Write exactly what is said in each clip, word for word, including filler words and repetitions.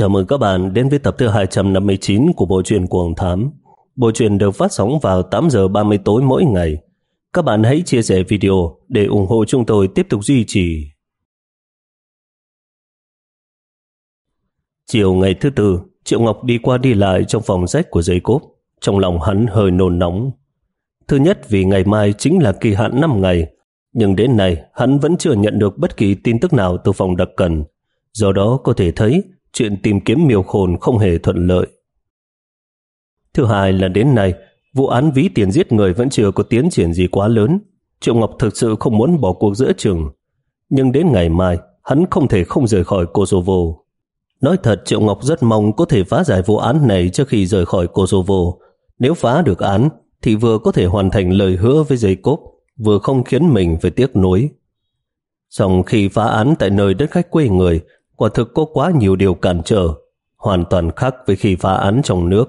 Chào mừng các bạn đến với tập thứ hai trăm năm mươi chín của bộ truyện Cuồng Thám. Bộ truyện được phát sóng vào tám giờ ba mươi tối mỗi ngày. Các bạn hãy chia sẻ video để ủng hộ chúng tôi tiếp tục duy trì. Chiều ngày thứ tư, Triệu Ngọc đi qua đi lại trong phòng sách của Jacob. Trong lòng hắn hơi nôn nóng. Thứ nhất vì ngày mai chính là kỳ hạn năm ngày, nhưng đến nay hắn vẫn chưa nhận được bất kỳ tin tức nào từ phòng đặc cần. Do đó có thể thấy chuyện tìm kiếm miêu khôn không hề thuận lợi. Thứ hai là đến nay, vụ án ví tiền giết người vẫn chưa có tiến triển gì quá lớn. Triệu Ngọc thực sự không muốn bỏ cuộc giữa chừng. Nhưng đến ngày mai, hắn không thể không rời khỏi Kosovo. Nói thật, Triệu Ngọc rất mong có thể phá giải vụ án này trước khi rời khỏi Kosovo. Nếu phá được án, thì vừa có thể hoàn thành lời hứa với Jacob, vừa không khiến mình phải tiếc nuối. Song khi phá án tại nơi đất khách quê người, quả thực có quá nhiều điều cản trở, hoàn toàn khác với khi phá án trong nước.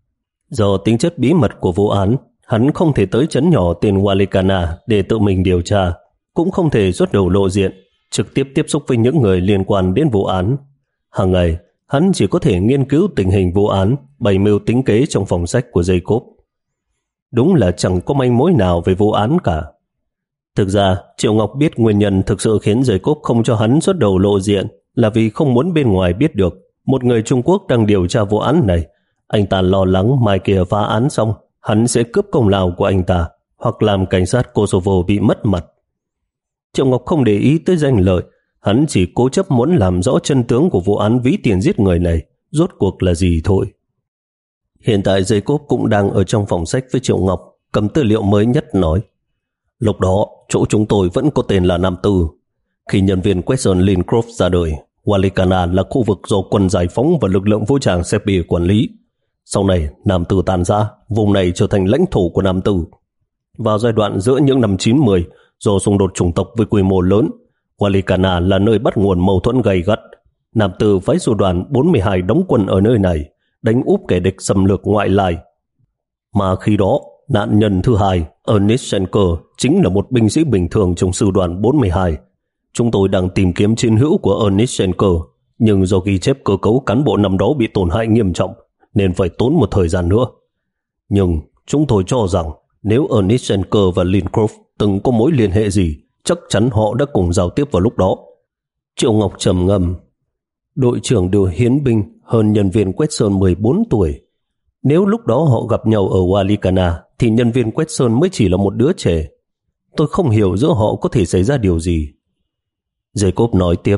Do tính chất bí mật của vụ án, hắn không thể tới trấn nhỏ tên Walikana để tự mình điều tra, cũng không thể xuất đầu lộ diện, trực tiếp tiếp xúc với những người liên quan đến vụ án. Hàng ngày, hắn chỉ có thể nghiên cứu tình hình vụ án, bày mưu tính kế trong phòng sách của Jacob. Đúng là chẳng có manh mối nào về vụ án cả. Thực ra, Triệu Ngọc biết nguyên nhân thực sự khiến Jacob không cho hắn xuất đầu lộ diện là vì không muốn bên ngoài biết được một người Trung Quốc đang điều tra vụ án này. Anh ta lo lắng mai kia phá án xong, hắn sẽ cướp công lao của anh ta hoặc làm cảnh sát Kosovo bị mất mặt. Triệu Ngọc không để ý tới danh lợi, hắn chỉ cố chấp muốn làm rõ chân tướng của vụ án ví tiền giết người này rốt cuộc là gì thôi. Hiện tại Jacob cũng đang ở trong phòng sách với Triệu Ngọc, cầm tư liệu mới nhất nói: lúc đó, chỗ chúng tôi vẫn có tên là Nam Tư. Khi nhân viên Quezon Lincroft ra đời, Walikana là khu vực do quân giải phóng và lực lượng vũ trang Serbia quản lý. Sau này, Nam Tư tan ra, vùng này trở thành lãnh thổ của Nam Tư. Vào giai đoạn giữa những năm chín mươi, do xung đột chủng tộc với quy mô lớn, Walikana là nơi bắt nguồn mâu thuẫn gay gắt. Nam Tư phái sư đoàn bốn mươi hai đóng quân ở nơi này, đánh úp kẻ địch xâm lược ngoại lai. Mà khi đó, nạn nhân thứ hai, Ernest Schenker, chính là một binh sĩ bình thường trong sư đoàn bốn mươi hai. Chúng tôi đang tìm kiếm chiến hữu của Ernest Schenker, nhưng do ghi chép cơ cấu cán bộ năm đó bị tổn hại nghiêm trọng, nên phải tốn một thời gian nữa. Nhưng chúng tôi cho rằng nếu Ernest Schenker và Lincroft từng có mối liên hệ gì, chắc chắn họ đã cùng giao tiếp vào lúc đó. Triệu Ngọc trầm ngâm. Đội trưởng điều hiến binh hơn nhân viên Quezon mười bốn tuổi. Nếu lúc đó họ gặp nhau ở Walikana, thì nhân viên Quezon mới chỉ là một đứa trẻ. Tôi không hiểu giữa họ có thể xảy ra điều gì. Jacob nói tiếp: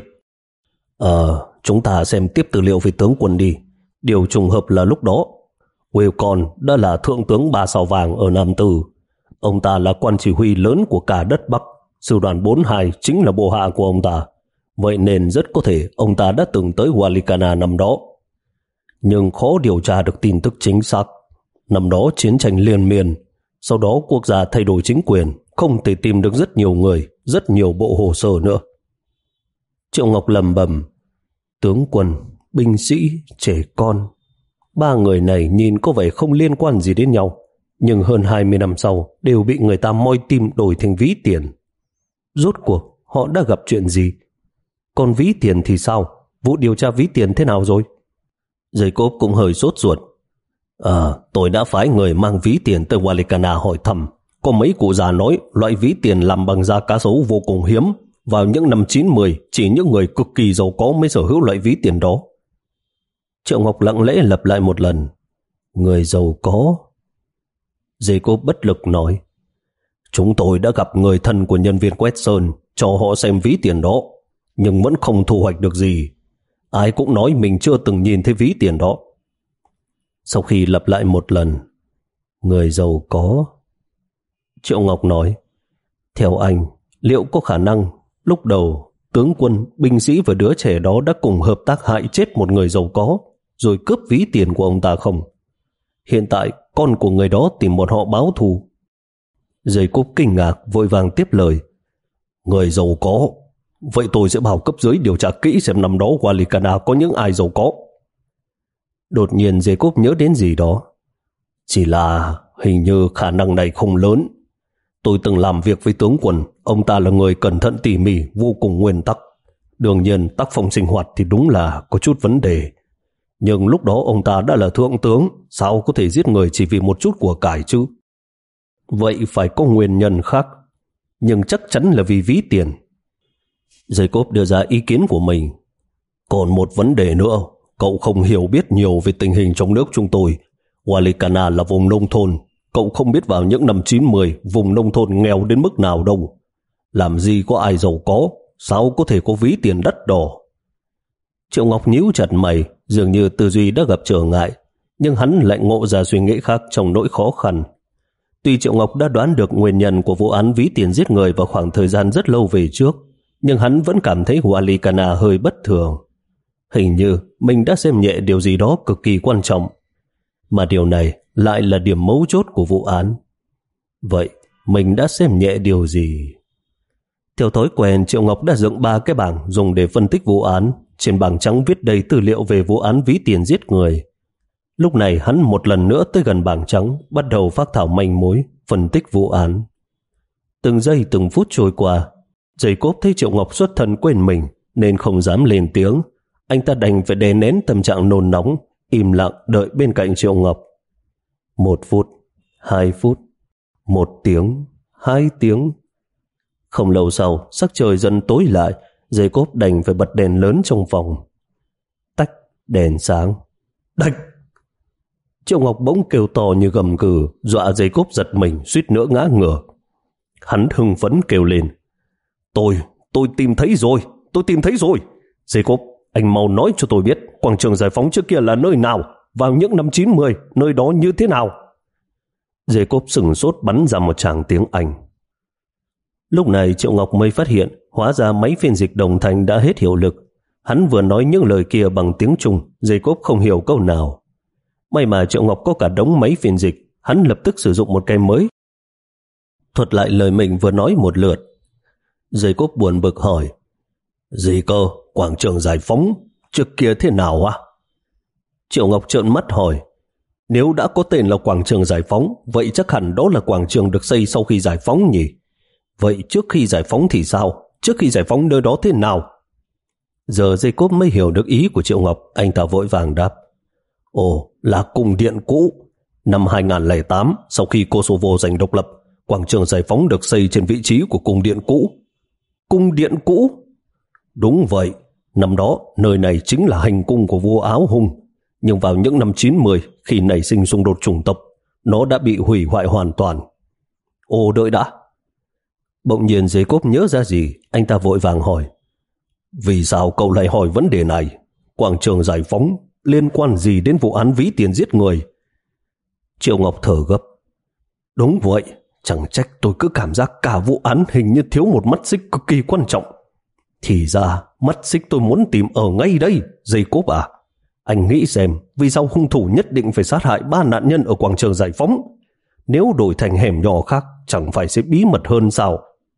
Ờ, chúng ta xem tiếp tư liệu về tướng quân đi. Điều trùng hợp là lúc đó, Wilcon đã là thượng tướng ba sao vàng ở Nam Tư. Ông ta là quan chỉ huy lớn của cả đất Bắc. Sư đoàn bốn mươi hai chính là bộ hạ của ông ta. Vậy nên rất có thể ông ta đã từng tới Walikana năm đó. Nhưng khó điều tra được tin tức chính xác. Năm đó chiến tranh liên miên, sau đó quốc gia thay đổi chính quyền, không thể tìm được rất nhiều người, rất nhiều bộ hồ sơ nữa. Triệu Ngọc lầm bầm: tướng quân, binh sĩ, trẻ con. Ba người này nhìn có vẻ không liên quan gì đến nhau, nhưng hơn hai mươi năm sau đều bị người ta moi tim đổi thành ví tiền. Rốt cuộc họ đã gặp chuyện gì? Còn ví tiền thì sao? Vụ điều tra ví tiền thế nào rồi? Jacob cũng hơi sốt ruột. Ờ, tôi đã phái người mang ví tiền tới Walikana hỏi thăm. Có mấy cụ già nói loại ví tiền làm bằng da cá sấu vô cùng hiếm. Vào những năm chín mươi, chỉ những người cực kỳ giàu có mới sở hữu loại ví tiền đó. Triệu Ngọc lặng lẽ lặp lại một lần: người giàu có. Jacob bất lực nói: chúng tôi đã gặp người thân của nhân viên Quezon, cho họ xem ví tiền đó, nhưng vẫn không thu hoạch được gì. Ai cũng nói mình chưa từng nhìn thấy ví tiền đó. Sau khi lặp lại một lần: người giàu có, Triệu Ngọc nói: theo anh, liệu có khả năng lúc đầu tướng quân, binh sĩ và đứa trẻ đó đã cùng hợp tác hại chết một người giàu có, rồi cướp ví tiền của ông ta không? Hiện tại con của người đó tìm bọn họ báo thù. Jacob kinh ngạc vội vàng tiếp lời: người giàu có? Vậy tôi sẽ bảo cấp dưới điều tra kỹ xem năm đó Walikana có những ai giàu có. Đột nhiên Jacob nhớ đến gì đó. Chỉ là hình như khả năng này không lớn. Tôi từng làm việc với tướng quân, ông ta là người cẩn thận tỉ mỉ, vô cùng nguyên tắc. Đương nhiên tác phong sinh hoạt thì đúng là có chút vấn đề. Nhưng lúc đó ông ta đã là thượng tướng, sao có thể giết người chỉ vì một chút của cải chứ? Vậy phải có nguyên nhân khác, nhưng chắc chắn là vì ví tiền. Jacob đưa ra ý kiến của mình. Còn một vấn đề nữa, cậu không hiểu biết nhiều về tình hình trong nước chúng tôi. Walikana là vùng nông thôn, cậu không biết vào những năm chín mươi vùng nông thôn nghèo đến mức nào đâu. Làm gì có ai giàu có, sao có thể có ví tiền đắt đỏ? Triệu Ngọc nhíu chặt mày, dường như tư duy đã gặp trở ngại, nhưng hắn lại ngộ ra suy nghĩ khác trong nỗi khó khăn. Tuy Triệu Ngọc đã đoán được nguyên nhân của vụ án ví tiền giết người vào khoảng thời gian rất lâu về trước, nhưng hắn vẫn cảm thấy Walikana hơi bất thường. Hình như mình đã xem nhẹ điều gì đó cực kỳ quan trọng, mà điều này lại là điểm mấu chốt của vụ án. Vậy mình đã xem nhẹ điều gì? Theo thói quen, Triệu Ngọc đã dựng ba cái bảng dùng để phân tích vụ án. Trên bảng trắng viết đầy tư liệu về vụ án ví tiền giết người. Lúc này hắn một lần nữa tới gần bảng trắng, bắt đầu phác thảo manh mối, phân tích vụ án. Từng giây từng phút trôi qua, Jacob thấy Triệu Ngọc xuất thần quên mình nên không dám lên tiếng. Anh ta đành phải đè nén tâm trạng nôn nóng, im lặng đợi bên cạnh Triệu Ngọc. Một phút, hai phút, một tiếng, hai tiếng. Không lâu sau, sắc trời dần tối lại, Jacob đành phải bật đèn lớn trong phòng. Tách, đèn sáng. Đạch! Triệu Ngọc bỗng kêu to như gầm gừ, dọa Jacob giật mình, suýt nữa ngã ngửa. Hắn hưng phấn kêu lên. Tôi, tôi tìm thấy rồi, tôi tìm thấy rồi. Jacob, anh mau nói cho tôi biết quảng trường Giải Phóng trước kia là nơi nào, vào những năm chín mươi, nơi đó như thế nào? Jacob sửng sốt bắn ra một tràng tiếng Anh. Lúc này Triệu Ngọc mới phát hiện hóa ra máy phiên dịch đồng thanh đã hết hiệu lực. Hắn vừa nói những lời kia bằng tiếng Trung, Jacob không hiểu câu nào. May mà Triệu Ngọc có cả đống máy phiên dịch, hắn lập tức sử dụng một cái mới, thuật lại lời mình vừa nói một lượt. Jacob buồn bực hỏi, gì cơ, quảng trường Giải Phóng trước kia thế nào à? Triệu Ngọc trợn mắt hỏi, nếu đã có tên là quảng trường Giải Phóng, vậy chắc hẳn đó là quảng trường được xây sau khi giải phóng nhỉ? Vậy trước khi giải phóng thì sao? Trước khi giải phóng nơi đó thế nào? Giờ Jacob mới hiểu được ý của Triệu Ngọc, anh ta vội vàng đáp. Ồ, là cung điện cũ. Năm hai không không tám, sau khi Kosovo giành độc lập, quảng trường Giải Phóng được xây trên vị trí của cung điện cũ. Cung điện cũ? Đúng vậy, năm đó nơi này chính là hành cung của vua Áo Hung. Nhưng vào những năm chín mươi, khi nảy sinh xung đột chủng tộc, nó đã bị hủy hoại hoàn toàn. Ồ, đợi đã. Bỗng nhiên Jacob nhớ ra gì, anh ta vội vàng hỏi. Vì sao cậu lại hỏi vấn đề này? Quảng trường Giải Phóng liên quan gì đến vụ án ví tiền giết người? Triệu Ngọc thở gấp. Đúng vậy, chẳng trách tôi cứ cảm giác cả vụ án hình như thiếu một mắt xích cực kỳ quan trọng. Thì ra mắt xích tôi muốn tìm ở ngay đây, Jacob à. Anh nghĩ xem, vì sao hung thủ nhất định phải sát hại ba nạn nhân ở quảng trường Giải Phóng? Nếu đổi thành hẻm nhỏ khác, chẳng phải sẽ bí mật hơn sao?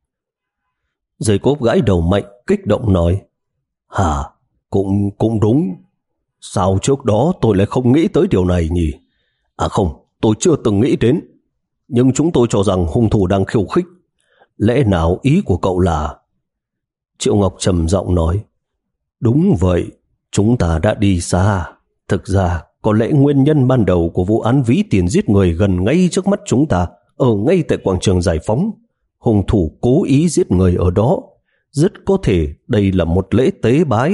Jacob gãi đầu mạnh, kích động nói. Hả, cũng, cũng đúng. Sao trước đó tôi lại không nghĩ tới điều này nhỉ? À không, tôi chưa từng nghĩ đến. Nhưng chúng tôi cho rằng hung thủ đang khiêu khích. Lẽ nào ý của cậu là... Triệu Ngọc trầm giọng nói. Đúng vậy, chúng ta đã đi xa. Thực ra, có lẽ nguyên nhân ban đầu của vụ án ví tiền giết người gần ngay trước mắt chúng ta, ở ngay tại quảng trường Giải Phóng. Hung thủ cố ý giết người ở đó. Rất có thể đây là một lễ tế bái.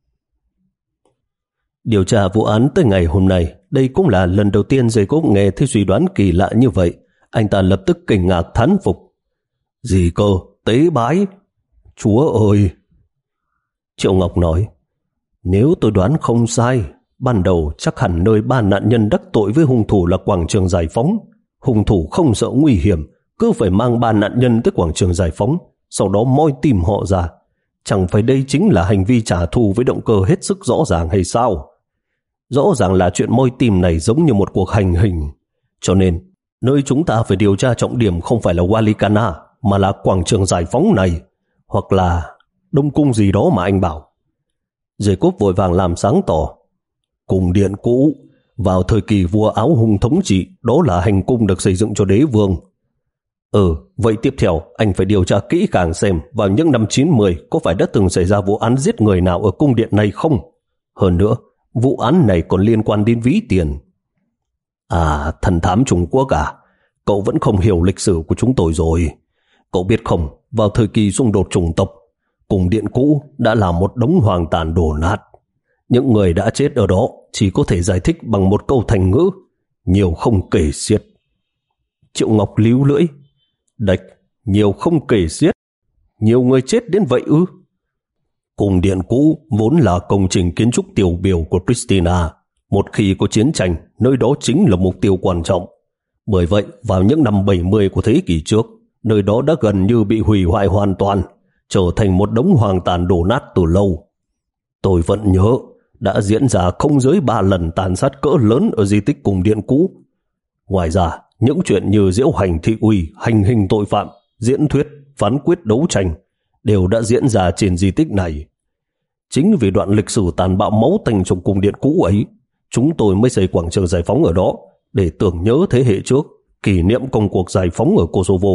Điều tra vụ án tới ngày hôm nay, đây cũng là lần đầu tiên Jacob nghe thấy suy đoán kỳ lạ như vậy. Anh ta lập tức kinh ngạc thán phục. Gì cơ, tế bái? Chúa ơi! Triệu Ngọc nói, nếu tôi đoán không sai, ban đầu chắc hẳn nơi ba nạn nhân đắc tội với hung thủ là quảng trường Giải Phóng. Hung thủ không sợ nguy hiểm, cứ phải mang ba nạn nhân tới quảng trường Giải Phóng, sau đó moi tìm họ ra. Chẳng phải đây chính là hành vi trả thù với động cơ hết sức rõ ràng hay sao? Rõ ràng là chuyện moi tìm này giống như một cuộc hành hình. Cho nên, nơi chúng ta phải điều tra trọng điểm không phải là Walikana, mà là quảng trường Giải Phóng này, hoặc là Đông Cung gì đó mà anh bảo. Jacob vội vàng làm sáng tỏ. Cung điện cũ, vào thời kỳ vua Áo Hung thống trị, đó là hành cung được xây dựng cho đế vương. Ừ, vậy tiếp theo anh phải điều tra kỹ càng xem vào những năm chín mươi có phải đã từng xảy ra vụ án giết người nào ở cung điện này không? Hơn nữa, Vụ án này còn liên quan đến ví tiền. À, thần thám Trung Quốc à? Cậu vẫn không hiểu lịch sử của chúng tôi rồi. Cậu biết không, vào thời kỳ xung đột chủng tộc, cung điện cũ đã là một đống hoang tàn đổ nát. Những người đã chết ở đó chỉ có thể giải thích bằng một câu thành ngữ: nhiều không kể xiết. Triệu Ngọc líu lưỡi. Đạch, nhiều không kể xiết? Nhiều người chết đến vậy ư? Cung điện cũ vốn là công trình kiến trúc tiêu biểu của Pristina. Một khi có chiến tranh, nơi đó chính là mục tiêu quan trọng. Bởi vậy, vào những năm bảy mươi của thế kỷ trước, nơi đó đã gần như bị hủy hoại hoàn toàn, trở thành một đống hoang tàn đổ nát từ lâu. Tôi vẫn nhớ, đã diễn ra không dưới ba lần tàn sát cỡ lớn ở di tích cung điện cũ. Ngoài ra, những chuyện như diễu hành thị uy, hành hình tội phạm, diễn thuyết, phán quyết đấu tranh đều đã diễn ra trên di tích này. Chính vì đoạn lịch sử tàn bạo máu tanh trong cung điện cũ ấy, chúng tôi mới xây quảng trường giải phóng ở đó để tưởng nhớ thế hệ trước, kỷ niệm công cuộc giải phóng ở Kosovo.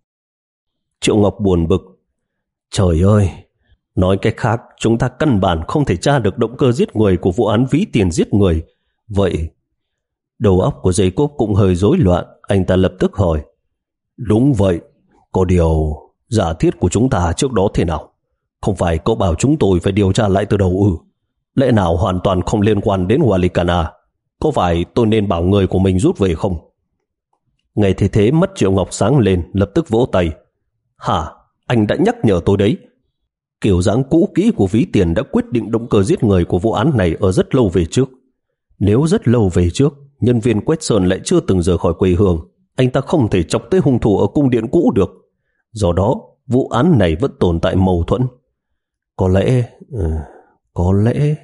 Triệu Ngọc buồn bực. Trời ơi! Nói cách khác, chúng ta căn bản không thể tra được động cơ giết người của vụ án ví tiền giết người. Vậy, đầu óc của Jacob cũng hơi rối loạn, anh ta lập tức hỏi. Đúng vậy, có điều giả thiết của chúng ta trước đó thế nào? Không phải cậu bảo chúng tôi phải điều tra lại từ đầu ư? Lẽ nào hoàn toàn không liên quan đến Walikana? Có phải tôi nên bảo người của mình rút về không? Ngày thế thế mắt Triệu Ngọc sáng lên, lập tức vỗ tay. Hả? Anh đã nhắc nhở tôi đấy. Kiểu dáng cũ kỹ của ví tiền đã quyết định động cơ giết người của vụ án này ở rất lâu về trước. Nếu rất lâu về trước, nhân viên quét sơn lại chưa từng rời khỏi quê hương, anh ta không thể chọc tới hung thủ ở cung điện cũ được. Do đó, vụ án này vẫn tồn tại mâu thuẫn. Có lẽ... Ừ, có lẽ...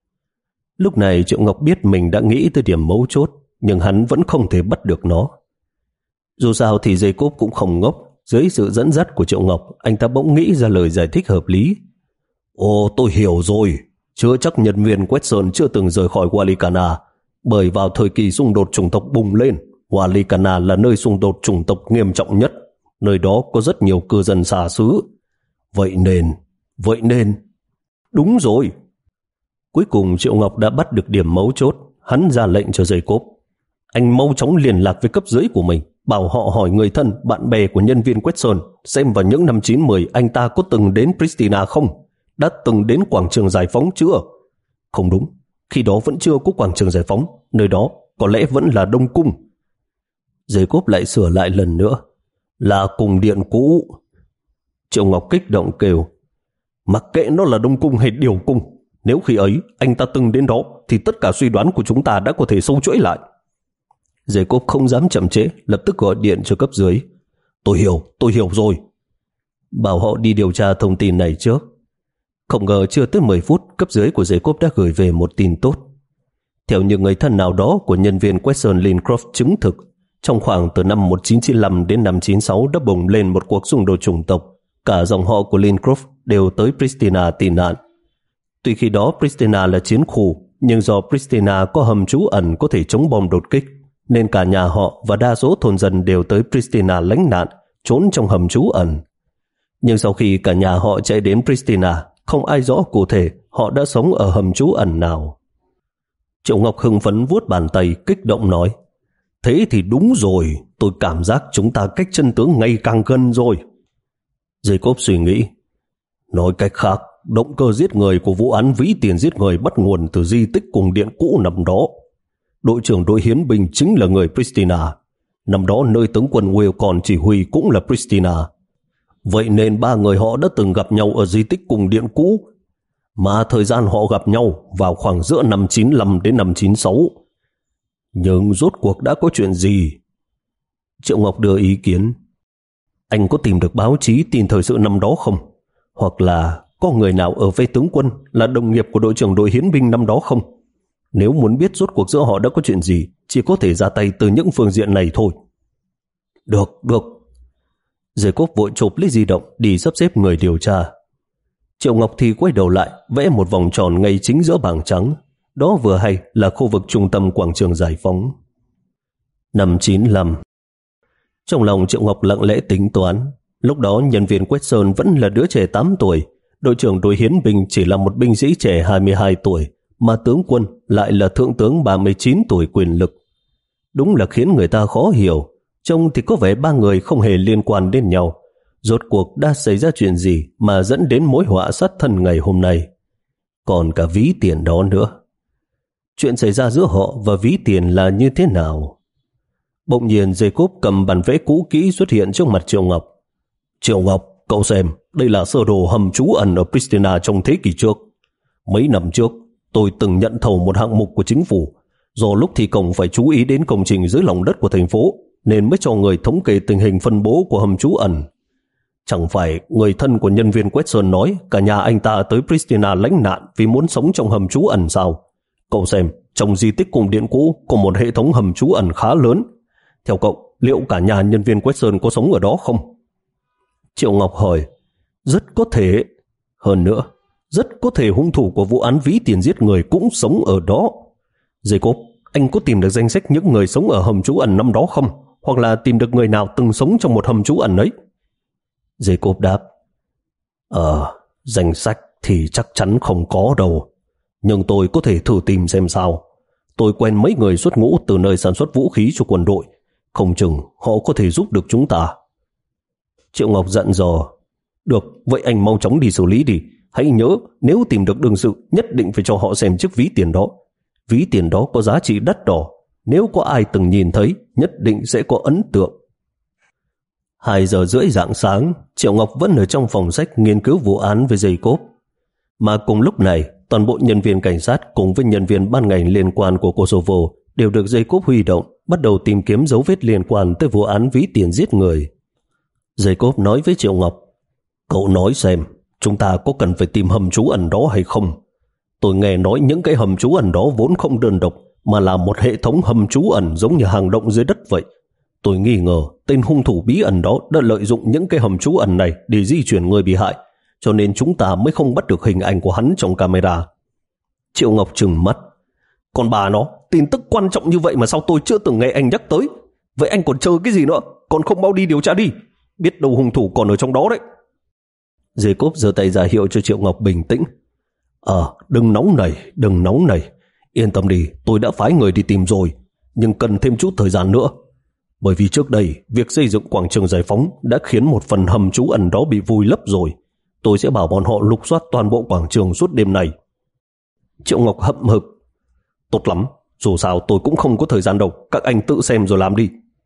Lúc này Triệu Ngọc biết mình đã nghĩ tới điểm mấu chốt, nhưng hắn vẫn không thể bắt được nó. Dù sao thì Jacob cũng không ngốc. Dưới sự dẫn dắt của Triệu Ngọc, anh ta bỗng nghĩ ra lời giải thích hợp lý. Ồ, tôi hiểu rồi. Chưa chắc nhân viên quét sơn chưa từng rời khỏi Walikana, bởi vào thời kỳ xung đột chủng tộc bùng lên, Walikana là nơi xung đột chủng tộc nghiêm trọng nhất. Nơi đó có rất nhiều cư dân xa xứ. Vậy nên, vậy nên... Đúng rồi. Cuối cùng Triệu Ngọc đã bắt được điểm mấu chốt. Hắn ra lệnh cho Jacob. Anh mau chóng liên lạc với cấp dưới của mình, bảo họ hỏi người thân, bạn bè của nhân viên quét sơn xem vào những năm chín mươi anh ta có từng đến Pristina không? Đã từng đến quảng trường giải phóng chưa? Không đúng, khi đó vẫn chưa có quảng trường giải phóng, nơi đó có lẽ vẫn là Đông Cung. Jacob lại sửa lại lần nữa. Là cung điện cũ. Triệu Ngọc kích động kêu. Mặc kệ nó là Đông Cung hay Điều Cung, nếu khi ấy anh ta từng đến đó thì tất cả suy đoán của chúng ta đã có thể sâu chuỗi lại. Jacob không dám chậm trễ, lập tức gọi điện cho cấp dưới. Tôi hiểu, tôi hiểu rồi. Bảo họ đi điều tra thông tin này trước. Không ngờ chưa tới mười phút, cấp dưới của Jacob đã gửi về một tin tốt. Theo những người thân nào đó của nhân viên quét sơn Lincroft chứng thực, trong khoảng từ năm một nghìn chín trăm chín mươi lăm đến năm chín mươi sáu đã bùng lên một cuộc xung đột chủng tộc. Cả dòng họ của Lincroft đều tới Pristina tị nạn. Tuy khi đó Pristina là chiến khu, nhưng do Pristina có hầm trú ẩn có thể chống bom đột kích, nên cả nhà họ và đa số thôn dân đều tới Pristina lánh nạn, trốn trong hầm trú ẩn. Nhưng sau khi cả nhà họ chạy đến Pristina, không ai rõ cụ thể họ đã sống ở hầm trú ẩn nào. Triệu Ngọc hưng phấn vuốt bàn tay, kích động nói. Thế thì đúng rồi, tôi cảm giác chúng ta cách chân tướng ngày càng gần rồi. Jacob suy nghĩ. Nói cách khác, động cơ giết người của vụ án ví tiền giết người bắt nguồn từ di tích cung điện cũ nằm đó. Đội trưởng đội hiến binh chính là người Pristina. Năm đó nơi tướng quân Will còn chỉ huy cũng là Pristina. Vậy nên ba người họ đã từng gặp nhau ở di tích cung điện cũ. Mà thời gian họ gặp nhau vào khoảng giữa năm chín mươi lăm đến năm chín mươi sáu. Nhưng rốt cuộc đã có chuyện gì? Triệu Ngọc đưa ý kiến. Anh có tìm được báo chí tin thời sự năm đó không? Hoặc là có người nào ở với tướng quân là đồng nghiệp của đội trưởng đội hiến binh năm đó không? Nếu muốn biết rốt cuộc giữa họ đã có chuyện gì, chỉ có thể ra tay từ những phương diện này thôi. Được, được. Jacob vội chộp lấy di động đi sắp xếp người điều tra. Triệu Ngọc thì quay đầu lại, vẽ một vòng tròn ngay chính giữa bảng trắng. Đó vừa hay là khu vực trung tâm quảng trường giải phóng. Năm chín mươi lăm. Trong lòng Triệu Ngọc lặng lẽ tính toán. Lúc đó nhân viên quét sơn vẫn là đứa trẻ tám tuổi, đội trưởng đội hiến binh chỉ là một binh sĩ trẻ hai mươi hai tuổi, mà tướng quân lại là thượng tướng ba mươi chín tuổi quyền lực. Đúng là khiến người ta khó hiểu. Trông thì có vẻ ba người không hề liên quan đến nhau. Rốt cuộc đã xảy ra chuyện gì mà dẫn đến mối họa sát thân ngày hôm nay? Còn cả ví tiền đó nữa. Chuyện xảy ra giữa họ và ví tiền là như thế nào? Bỗng nhiên Jacob cầm bản vẽ cũ kỹ xuất hiện trước mặt Triệu Ngọc. Triệu Ngọc, cậu xem, đây là sơ đồ hầm trú ẩn ở Pristina trong thế kỷ trước. Mấy năm trước, tôi từng nhận thầu một hạng mục của chính phủ. Do lúc thi công phải chú ý đến công trình dưới lòng đất của thành phố, nên mới cho người thống kê tình hình phân bố của hầm trú ẩn. Chẳng phải người thân của nhân viên quét sơn nói cả nhà anh ta tới Pristina lánh nạn vì muốn sống trong hầm trú ẩn sao? Cậu xem, trong di tích cung điện cũ có một hệ thống hầm trú ẩn khá lớn. Theo cậu, liệu cả nhà nhân viên quét sơn có sống ở đó không? Triệu Ngọc hỏi. Rất có thể. Hơn nữa, rất có thể hung thủ của vụ án ví tiền giết người cũng sống ở đó. Jacob, anh có tìm được danh sách những người sống ở hầm trú ẩn năm đó không? Hoặc là tìm được người nào từng sống trong một hầm trú ẩn ấy? Jacob đáp. Ờ, danh sách thì chắc chắn không có đâu. Nhưng tôi có thể thử tìm xem sao. Tôi quen mấy người xuất ngũ từ nơi sản xuất vũ khí cho quân đội. Không chừng họ có thể giúp được chúng ta. Triệu Ngọc dặn dò. Được, vậy anh mau chóng đi xử lý đi. Hãy nhớ, nếu tìm được đương sự, nhất định phải cho họ xem chiếc ví tiền đó. Ví tiền đó có giá trị đắt đỏ. Nếu có ai từng nhìn thấy, nhất định sẽ có ấn tượng. Hai giờ rưỡi rạng sáng, Triệu Ngọc vẫn ở trong phòng sách nghiên cứu vụ án với Jacob. Mà cùng lúc này, toàn bộ nhân viên cảnh sát cùng với nhân viên ban ngành liên quan của Kosovo đều được Jacob huy động, bắt đầu tìm kiếm dấu vết liên quan tới vụ án ví tiền giết người. Jacob nói với Triệu Ngọc, cậu nói xem, chúng ta có cần phải tìm hầm trú ẩn đó hay không? Tôi nghe nói những cái hầm trú ẩn đó vốn không đơn độc, mà là một hệ thống hầm trú ẩn giống như hang động dưới đất vậy. Tôi nghi ngờ tên hung thủ bí ẩn đó đã lợi dụng những cái hầm trú ẩn này để di chuyển người bị hại, cho nên chúng ta mới không bắt được hình ảnh của hắn trong camera. Triệu Ngọc trừng mắt. Còn bà nó, tin tức quan trọng như vậy mà sao tôi chưa từng nghe anh nhắc tới? Vậy anh còn chờ cái gì nữa? Còn không mau đi điều tra đi. Biết đâu hung thủ còn ở trong đó đấy. Jacob giơ tay ra hiệu cho Triệu Ngọc bình tĩnh. Ờ, đừng nóng nảy, đừng nóng nảy. Yên tâm đi, tôi đã phái người đi tìm rồi, nhưng cần thêm chút thời gian nữa. Bởi vì trước đây, việc xây dựng quảng trường Giải Phóng đã khiến một phần hầm trú ẩn đó bị vùi lấp rồi. Tôi sẽ bảo bọn họ lục soát toàn bộ quảng trường suốt đêm này. Triệu Ngọc hậm hực. Tốt lắm, dù sao tôi cũng không có thời gian đâu, các anh tự xem rồi làm đi.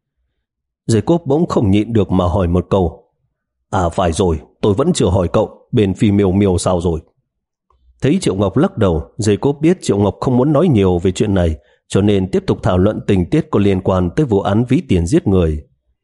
Jacob bỗng không nhịn được mà hỏi một câu. À phải rồi, tôi vẫn chưa hỏi cậu, bên Phi Miêu Miêu sao rồi? Thấy Triệu Ngọc lắc đầu, Jacob biết Triệu Ngọc không muốn nói nhiều về chuyện này, cho nên tiếp tục thảo luận tình tiết có liên quan tới vụ án ví tiền giết người.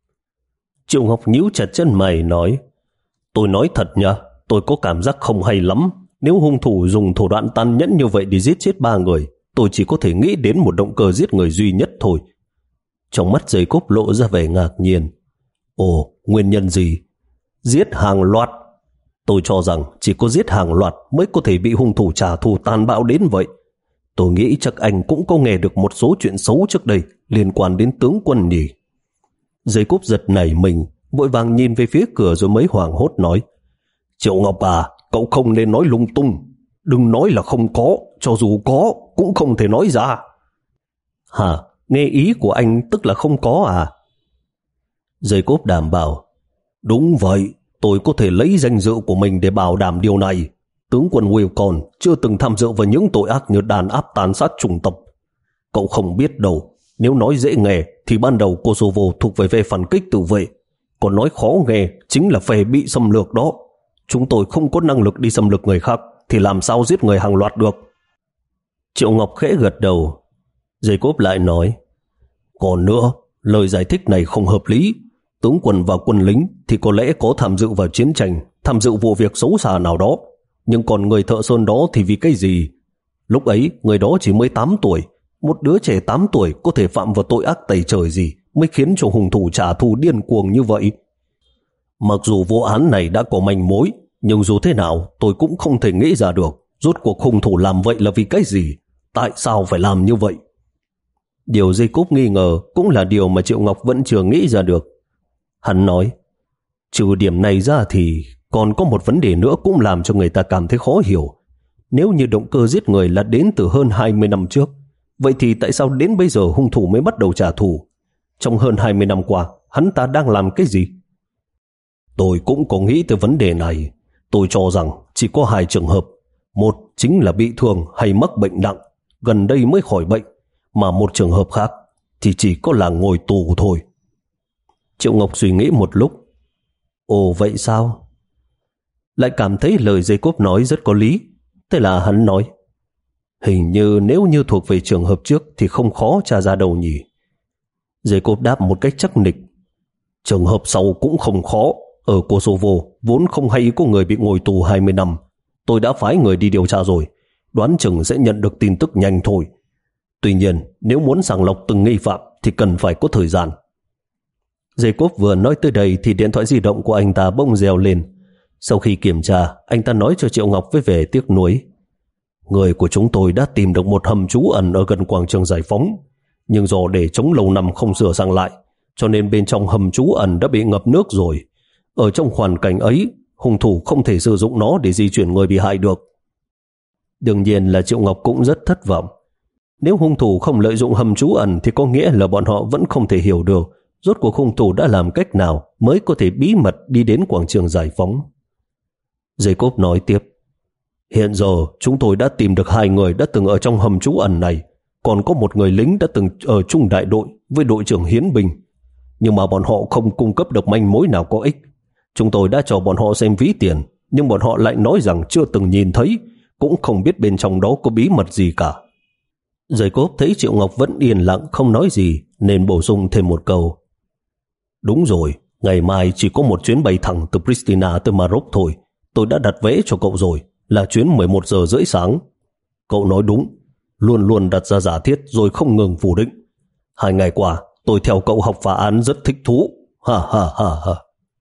Triệu Ngọc nhíu chặt chân mày nói, tôi nói thật nha, tôi có cảm giác không hay lắm. Nếu hung thủ dùng thủ đoạn tàn nhẫn như vậy để giết chết ba người, tôi chỉ có thể nghĩ đến một động cơ giết người duy nhất thôi. Trong mắt Jacob lộ ra vẻ ngạc nhiên. Ồ, nguyên nhân gì? Giết hàng loạt. Tôi cho rằng chỉ có giết hàng loạt mới có thể bị hung thủ trả thù tàn bạo đến vậy. Tôi nghĩ chắc anh cũng có nghe được một số chuyện xấu trước đây liên quan đến tướng quân nhỉ. Jacob giật nảy mình, vội vàng nhìn về phía cửa rồi mới hoảng hốt nói, Triệu Ngọc à, cậu không nên nói lung tung. Đừng nói là không có, cho dù có cũng không thể nói ra. Hả? Nghe ý của anh tức là không có à? Jacob đảm bảo, đúng vậy, tôi có thể lấy danh dự của mình để bảo đảm điều này. Tướng quân Wilcon chưa từng tham dự vào những tội ác như đàn áp tàn sát chủng tộc. Cậu không biết đâu, nếu nói dễ nghe thì ban đầu Kosovo thuộc về phe phản kích tự vệ, còn nói khó nghe chính là phe bị xâm lược đó. Chúng tôi không có năng lực đi xâm lược người khác thì làm sao giết người hàng loạt được? Triệu Ngọc khẽ gật đầu. Jacob lại nói, còn nữa, lời giải thích này không hợp lý. Tướng quân và quân lính thì có lẽ có tham dự vào chiến tranh, tham dự vụ việc xấu xa nào đó. Nhưng còn người thợ sơn đó thì vì cái gì? Lúc ấy, người đó chỉ mới tám tuổi. Một đứa trẻ tám tuổi có thể phạm vào tội ác tày trời gì mới khiến cho hung thủ trả thù điên cuồng như vậy? Mặc dù vụ án này đã có manh mối, nhưng dù thế nào tôi cũng không thể nghĩ ra được rốt cuộc hung thủ làm vậy là vì cái gì? Tại sao phải làm như vậy? Điều Jacob nghi ngờ cũng là điều mà Triệu Ngọc vẫn chưa nghĩ ra được. Hắn nói, trừ điểm này ra thì còn có một vấn đề nữa cũng làm cho người ta cảm thấy khó hiểu. Nếu như động cơ giết người là đến từ hơn hai mươi năm trước, vậy thì tại sao đến bây giờ hung thủ mới bắt đầu trả thù? Trong hơn hai mươi năm qua, hắn ta đang làm cái gì? Tôi cũng có nghĩ tới vấn đề này. Tôi cho rằng chỉ có hai trường hợp. Một chính là bị thương hay mắc bệnh nặng, gần đây mới khỏi bệnh, mà một trường hợp khác thì chỉ có là ngồi tù thôi. Triệu Ngọc suy nghĩ một lúc. Ồ vậy sao? Lại cảm thấy lời Jacob nói rất có lý. Thế là hắn nói, hình như nếu như thuộc về trường hợp trước thì không khó tra ra đâu nhỉ. Jacob đáp một cách chắc nịch, trường hợp sau cũng không khó. Ở Kosovo vốn không hay có người bị ngồi tù hai mươi năm. Tôi đã phái người đi điều tra rồi, đoán chừng sẽ nhận được tin tức nhanh thôi. Tuy nhiên, nếu muốn sàng lọc từng nghi phạm thì cần phải có thời gian. Jacob vừa nói tới đây thì điện thoại di động của anh ta bỗng reo lên. Sau khi kiểm tra, anh ta nói cho Triệu Ngọc với vẻ tiếc nuối. Người của chúng tôi đã tìm được một hầm trú ẩn ở gần quảng trường Giải Phóng, nhưng do để chống lâu năm không sửa sang lại, cho nên bên trong hầm trú ẩn đã bị ngập nước rồi. Ở trong hoàn cảnh ấy, hung thủ không thể sử dụng nó để di chuyển người bị hại được. Đương nhiên là Triệu Ngọc cũng rất thất vọng. Nếu hung thủ không lợi dụng hầm trú ẩn thì có nghĩa là bọn họ vẫn không thể hiểu được rốt cuộc hung thủ đã làm cách nào mới có thể bí mật đi đến quảng trường Giải Phóng. Jacob nói tiếp, hiện giờ chúng tôi đã tìm được hai người đã từng ở trong hầm trú ẩn này, còn có một người lính đã từng ở chung đại đội với đội trưởng Hiến Bình, nhưng mà bọn họ không cung cấp được manh mối nào có ích. Chúng tôi đã cho bọn họ xem ví tiền, nhưng bọn họ lại nói rằng chưa từng nhìn thấy, cũng không biết bên trong đó có bí mật gì cả. Jacob thấy Triệu Ngọc vẫn yên lặng không nói gì, nên bổ sung thêm một câu. Đúng rồi, ngày mai chỉ có một chuyến bay thẳng từ Pristina tới Maroc thôi. Tôi đã đặt vé cho cậu rồi, là chuyến mười một giờ rưỡi sáng. Cậu nói đúng, luôn luôn đặt ra giả thiết rồi không ngừng phủ định. Hai ngày qua, tôi theo cậu học phá án rất thích thú. Ha ha ha ha.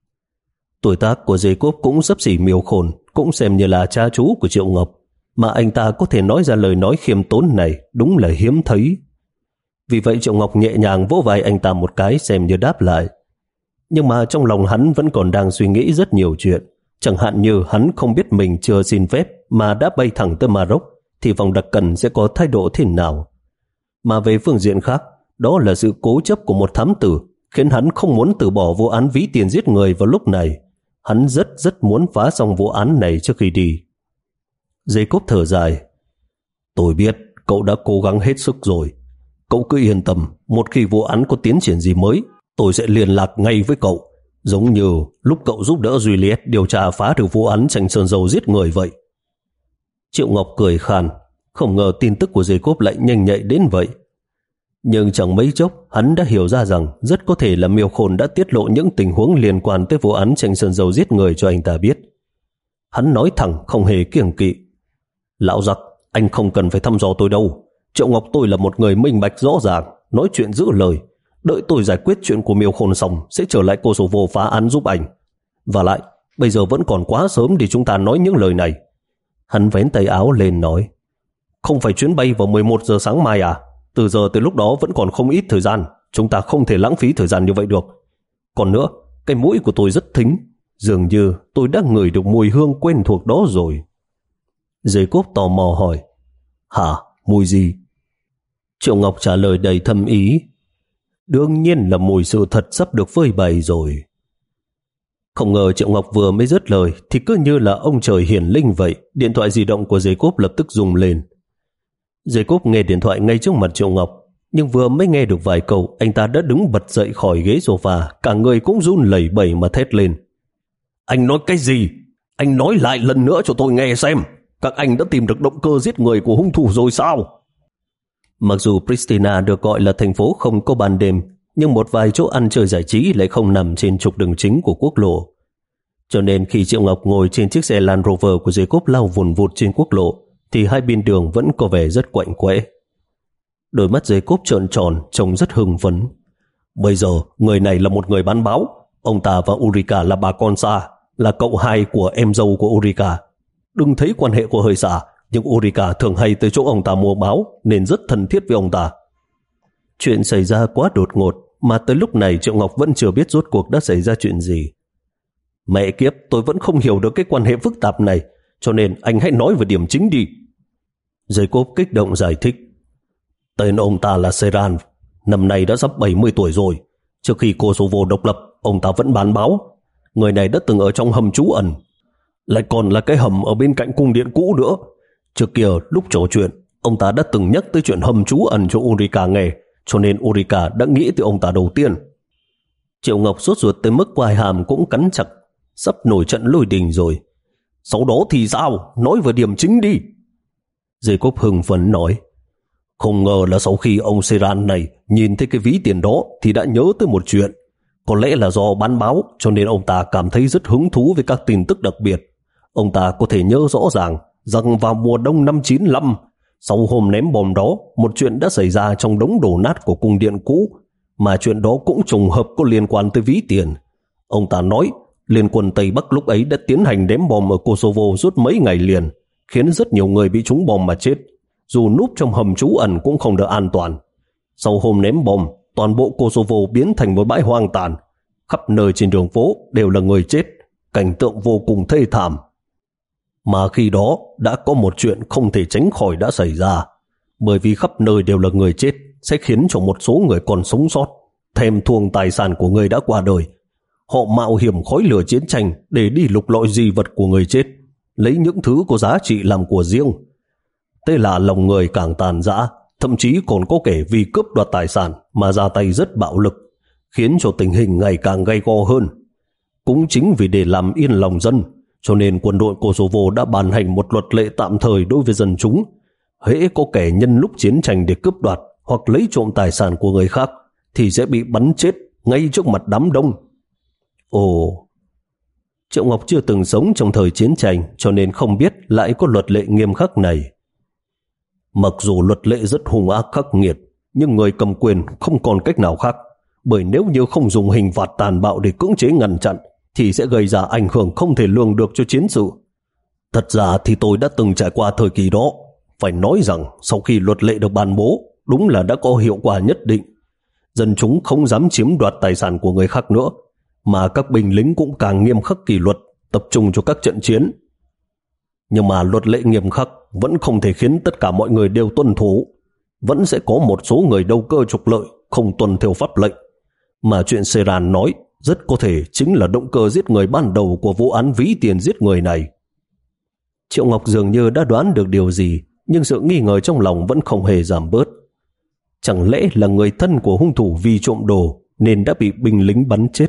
Tuổi tác của Jacob cũng xấp xỉ Miêu Khôn, cũng xem như là cha chú của Triệu Ngọc, mà anh ta có thể nói ra lời nói khiêm tốn này đúng là hiếm thấy. Vì vậy Triệu Ngọc nhẹ nhàng vỗ vai anh ta một cái xem như đáp lại. Nhưng mà trong lòng hắn vẫn còn đang suy nghĩ rất nhiều chuyện. Chẳng hạn như hắn không biết mình chưa xin phép mà đã bay thẳng tới Maroc thì vòng đặc cần sẽ có thái độ thế nào. Mà về phương diện khác, đó là sự cố chấp của một thám tử khiến hắn không muốn từ bỏ vụ án ví tiền giết người vào lúc này. Hắn rất rất muốn phá xong vụ án này trước khi đi. Jacob thở dài. Tôi biết cậu đã cố gắng hết sức rồi. Cậu cứ yên tâm, một khi vụ án có tiến triển gì mới, tôi sẽ liên lạc ngay với cậu. Giống như lúc cậu giúp đỡ Juliet điều tra phá được vụ án tranh sơn dầu giết người vậy. Triệu Ngọc cười khàn, không ngờ tin tức của Jacob lại nhanh nhạy đến vậy. Nhưng chẳng mấy chốc hắn đã hiểu ra rằng rất có thể là Miêu Khôn đã tiết lộ những tình huống liên quan tới vụ án tranh sơn dầu giết người cho anh ta biết. Hắn nói thẳng không hề kiêng kỵ. Lão giặc, anh không cần phải thăm dò tôi đâu. Triệu Ngọc tôi là một người minh bạch rõ ràng, nói chuyện giữ lời. Đợi tôi giải quyết chuyện của Miêu Khôn xong sẽ trở lại Kosovo phá án giúp anh. Và lại, bây giờ vẫn còn quá sớm để chúng ta nói những lời này. Hắn vén tay áo lên nói, không phải chuyến bay vào mười một giờ sáng mai à? Từ giờ tới lúc đó vẫn còn không ít thời gian. Chúng ta không thể lãng phí thời gian như vậy được. Còn nữa, cái mũi của tôi rất thính. Dường như tôi đã ngửi được mùi hương quen thuộc đó rồi. Jacob tò mò hỏi, hả, mùi gì? Triệu Ngọc trả lời đầy thâm ý, đương nhiên là mùi sự thật sắp được phơi bày rồi. Không ngờ Triệu Ngọc vừa mới dứt lời thì cứ như là ông trời hiển linh vậy, điện thoại di động của Jacob lập tức rung lên. Jacob nghe điện thoại ngay trước mặt Triệu Ngọc, nhưng vừa mới nghe được vài câu, anh ta đã đứng bật dậy khỏi ghế sofa, cả người cũng run lẩy bẩy mà thét lên. Anh nói cái gì? Anh nói lại lần nữa cho tôi nghe xem. Các anh đã tìm được động cơ giết người của hung thủ rồi sao? Mặc dù Pristina được gọi là thành phố không có ban đêm, nhưng một vài chỗ ăn chơi giải trí lại không nằm trên trục đường chính của quốc lộ. Cho nên khi Triệu Ngọc ngồi trên chiếc xe Land Rover của Jacob lao vùn vụt trên quốc lộ, thì hai bên đường vẫn có vẻ rất quạnh quẽ. Đôi mắt Jacob trợn tròn, trông rất hưng phấn. Bây giờ, người này là một người bán báo. Ông ta và Ulrika là bà con xa, là cậu hai của em dâu của Ulrika. Đừng thấy quan hệ của hơi xa, nhưng Ulrika thường hay tới chỗ ông ta mua báo nên rất thân thiết với ông ta. Chuyện xảy ra quá đột ngột mà tới lúc này Triệu Ngọc vẫn chưa biết rốt cuộc đã xảy ra chuyện gì. Mẹ kiếp, tôi vẫn không hiểu được cái quan hệ phức tạp này, cho nên anh hãy nói về điểm chính đi. Jacob kích động giải thích. Tên ông ta là Seran, năm nay đã sắp bảy mươi tuổi rồi. Trước khi Kosovo độc lập, ông ta vẫn bán báo. Người này đã từng ở trong hầm trú ẩn, lại còn là cái hầm ở bên cạnh cung điện cũ nữa. Trước kia lúc trò chuyện, ông ta đã từng nhắc tới chuyện hầm trú ẩn cho Ulrika nghe, cho nên Ulrika đã nghĩ tới ông ta đầu tiên. Triệu Ngọc sốt ruột tới mức quai hàm cũng cắn chặt, sắp nổi trận lôi đình rồi. Sau đó thì sao? Nói về điểm chính đi. Jacob hưng phấn nói. Không ngờ là sau khi ông Seran này nhìn thấy cái ví tiền đó thì đã nhớ tới một chuyện. Có lẽ là do bán báo cho nên ông ta cảm thấy rất hứng thú với các tin tức đặc biệt. Ông ta có thể nhớ rõ ràng rằng vào mùa đông năm chín lăm, sau hôm ném bom đó, một chuyện đã xảy ra trong đống đổ nát của cung điện cũ, mà chuyện đó cũng trùng hợp có liên quan tới ví tiền. Ông ta nói liên quân Tây Bắc lúc ấy đã tiến hành ném bom ở Kosovo suốt mấy ngày liền, khiến rất nhiều người bị trúng bom mà chết. Dù núp trong hầm trú ẩn cũng không được an toàn. Sau hôm ném bom, toàn bộ Kosovo biến thành một bãi hoang tàn. Khắp nơi trên đường phố đều là người chết, cảnh tượng vô cùng thê thảm. Mà khi đó đã có một chuyện không thể tránh khỏi đã xảy ra, bởi vì khắp nơi đều là người chết sẽ khiến cho một số người còn sống sót thèm thuồng tài sản của người đã qua đời. Họ mạo hiểm khói lửa chiến tranh để đi lục lọi di vật của người chết, lấy những thứ có giá trị làm của riêng. Thế là lòng người càng tàn dã, thậm chí còn có kẻ vì cướp đoạt tài sản mà ra tay rất bạo lực, khiến cho tình hình ngày càng gay go hơn. Cũng chính vì để làm yên lòng dân, cho nên quân đội Kosovo đã ban hành một luật lệ tạm thời đối với dân chúng. Hễ có kẻ nhân lúc chiến tranh để cướp đoạt hoặc lấy trộm tài sản của người khác thì sẽ bị bắn chết ngay trước mặt đám đông. Ồ, Triệu Ngọc chưa từng sống trong thời chiến tranh cho nên không biết lại có luật lệ nghiêm khắc này. Mặc dù luật lệ rất hung ác khắc nghiệt, nhưng người cầm quyền không còn cách nào khác, bởi nếu như không dùng hình phạt tàn bạo để cưỡng chế ngăn chặn thì sẽ gây ra ảnh hưởng không thể lường được cho chiến sự. Thật ra thì tôi đã từng trải qua thời kỳ đó. Phải nói rằng sau khi luật lệ được ban bố, đúng là đã có hiệu quả nhất định. Dân chúng không dám chiếm đoạt tài sản của người khác nữa, mà các binh lính cũng càng nghiêm khắc kỷ luật, tập trung cho các trận chiến. Nhưng mà luật lệ nghiêm khắc vẫn không thể khiến tất cả mọi người đều tuân thủ. Vẫn sẽ có một số người đầu cơ trục lợi, không tuân theo pháp lệnh. Mà chuyện Seran nói rất có thể chính là động cơ giết người ban đầu của vụ án ví tiền giết người này. Triệu Ngọc dường như đã đoán được điều gì, nhưng sự nghi ngờ trong lòng vẫn không hề giảm bớt. Chẳng lẽ là người thân của hung thủ vì trộm đồ nên đã bị binh lính bắn chết?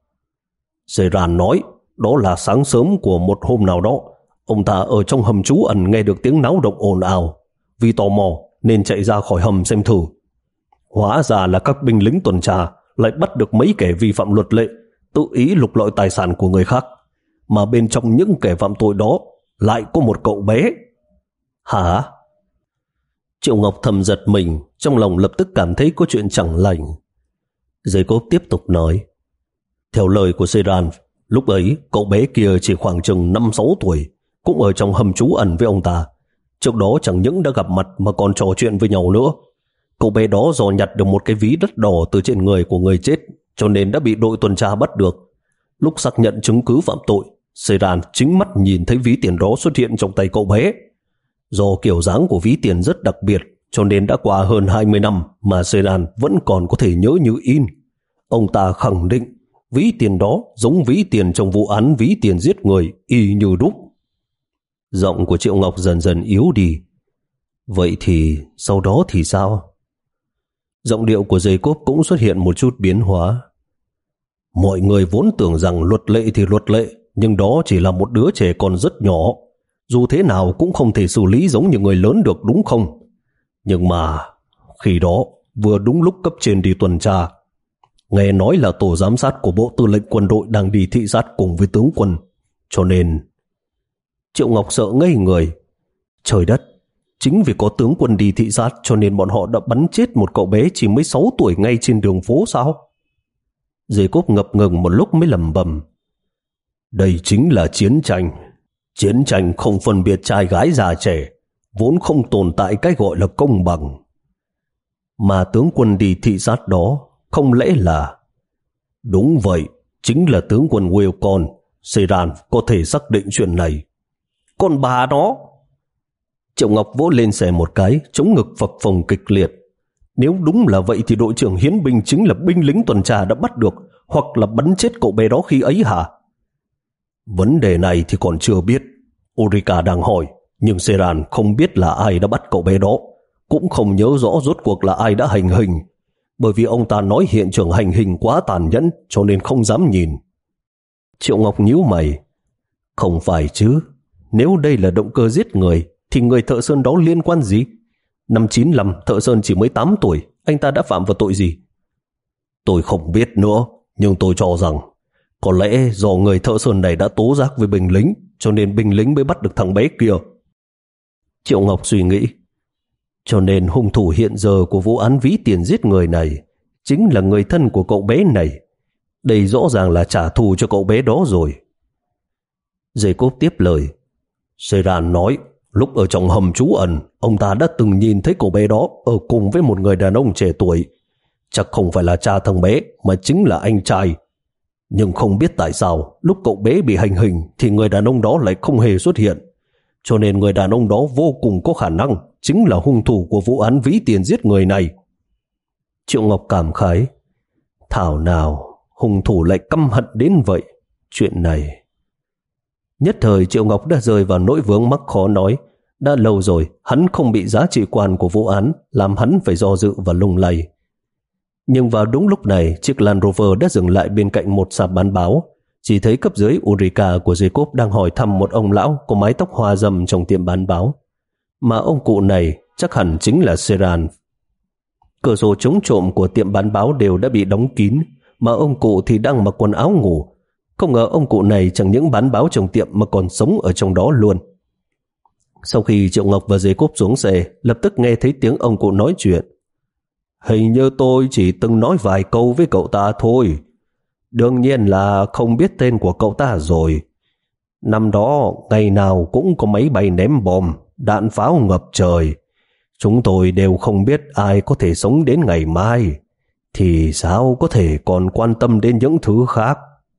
Seran nói đó là sáng sớm của một hôm nào đó, ông ta ở trong hầm trú ẩn nghe được tiếng náo động ồn ào. Vì tò mò nên chạy ra khỏi hầm xem thử. Hóa ra là các binh lính tuần tra lại bắt được mấy kẻ vi phạm luật lệ, tự ý lục lọi tài sản của người khác. Mà bên trong những kẻ phạm tội đó lại có một cậu bé. Hả? Triệu Ngọc thầm giật mình, trong lòng lập tức cảm thấy có chuyện chẳng lành. Jacob tiếp tục nói. Theo lời của Seran, lúc ấy cậu bé kia chỉ khoảng chừng năm sáu tuổi, cũng ở trong hầm trú ẩn với ông ta. Trước đó chẳng những đã gặp mặt mà còn trò chuyện với nhau nữa. Cậu bé đó do nhặt được một cái ví đất đỏ từ trên người của người chết, cho nên đã bị đội tuần tra bắt được. Lúc xác nhận chứng cứ phạm tội, Seran chính mắt nhìn thấy ví tiền đó xuất hiện trong tay cậu bé. Do kiểu dáng của ví tiền rất đặc biệt, cho nên đã qua hơn hai mươi năm mà Seran vẫn còn có thể nhớ như in. Ông ta khẳng định ví tiền đó giống ví tiền trong vụ án ví tiền giết người y như đúc. Giọng của Triệu Ngọc dần dần yếu đi. Vậy thì sau đó thì sao? Giọng điệu của Jacob cũng xuất hiện một chút biến hóa. Mọi người vốn tưởng rằng luật lệ thì luật lệ, nhưng đó chỉ là một đứa trẻ còn rất nhỏ. Dù thế nào cũng không thể xử lý giống như người lớn được, đúng không? Nhưng mà khi đó vừa đúng lúc cấp trên đi tuần tra. Nghe nói là tổ giám sát của Bộ Tư lệnh quân đội đang đi thị sát cùng với tướng quân. Cho nên Triệu Ngọc sợ ngây người. Trời đất, chính vì có tướng quân đi thị sát cho nên bọn họ đã bắn chết một cậu bé chỉ mới sáu tuổi ngay trên đường phố sao? Jacob ngập ngừng một lúc mới lẩm bẩm. Đây chính là chiến tranh. Chiến tranh không phân biệt trai gái già trẻ, vốn không tồn tại cái gọi là công bằng. Mà tướng quân đi thị sát đó không lẽ là... Đúng vậy, chính là tướng quân Wilcon. Seran có thể xác định chuyện này. Còn bà đó... Triệu Ngọc vỗ lên xe một cái, chống ngực phập phồng kịch liệt. Nếu đúng là vậy thì đội trưởng hiến binh chính là binh lính tuần tra đã bắt được, hoặc là bắn chết cậu bé đó khi ấy hả? Vấn đề này thì còn chưa biết. Ulrika đang hỏi, nhưng Seran không biết là ai đã bắt cậu bé đó, cũng không nhớ rõ rốt cuộc là ai đã hành hình, bởi vì ông ta nói hiện trường hành hình quá tàn nhẫn cho nên không dám nhìn. Triệu Ngọc nhíu mày. Không phải chứ, nếu đây là động cơ giết người thì người thợ sơn đó liên quan gì? Năm chín lăm thợ sơn chỉ mới tám tuổi, anh ta đã phạm vào tội gì? Tôi không biết nữa, nhưng tôi cho rằng có lẽ do người thợ sơn này đã tố giác với binh lính, cho nên binh lính mới bắt được thằng bé kia. Triệu Ngọc suy nghĩ, cho nên hung thủ hiện giờ của vụ án ví tiền giết người này chính là người thân của cậu bé này. Đây rõ ràng là trả thù cho cậu bé đó rồi. Jacob tiếp lời. Seran nói, lúc ở trong hầm trú ẩn, ông ta đã từng nhìn thấy cậu bé đó ở cùng với một người đàn ông trẻ tuổi. Chắc không phải là cha thằng bé, mà chính là anh trai. Nhưng không biết tại sao, lúc cậu bé bị hành hình thì người đàn ông đó lại không hề xuất hiện. Cho nên người đàn ông đó vô cùng có khả năng chính là hung thủ của vụ án ví tiền giết người này. Triệu Ngọc cảm khái. Thảo nào, hung thủ lại căm hận đến vậy. Chuyện này... Nhất thời Triệu Ngọc đã rơi vào nỗi vướng mắc khó nói. Đã lâu rồi hắn không bị giá trị quan của vụ án làm hắn phải do dự và lung lay. Nhưng vào đúng lúc này, chiếc Land Rover đã dừng lại bên cạnh một sạp bán báo. Chỉ thấy cấp dưới Ulrika của Jacob đang hỏi thăm một ông lão có mái tóc hoa râm trong tiệm bán báo. Mà ông cụ này chắc hẳn chính là Seran. Cửa sổ chống trộm của tiệm bán báo đều đã bị đóng kín, mà ông cụ thì đang mặc quần áo ngủ. Không ngờ ông cụ này chẳng những bán báo trong tiệm mà còn sống ở trong đó luôn. Sau khi Triệu Ngọc và Jacob xuống xe, lập tức nghe thấy tiếng ông cụ nói chuyện. Hình như tôi chỉ từng nói vài câu với cậu ta thôi. Đương nhiên là không biết tên của cậu ta rồi. Năm đó, ngày nào cũng có máy bay ném bom, đạn pháo ngập trời. Chúng tôi đều không biết ai có thể sống đến ngày mai. Thì sao có thể còn quan tâm đến những thứ khác?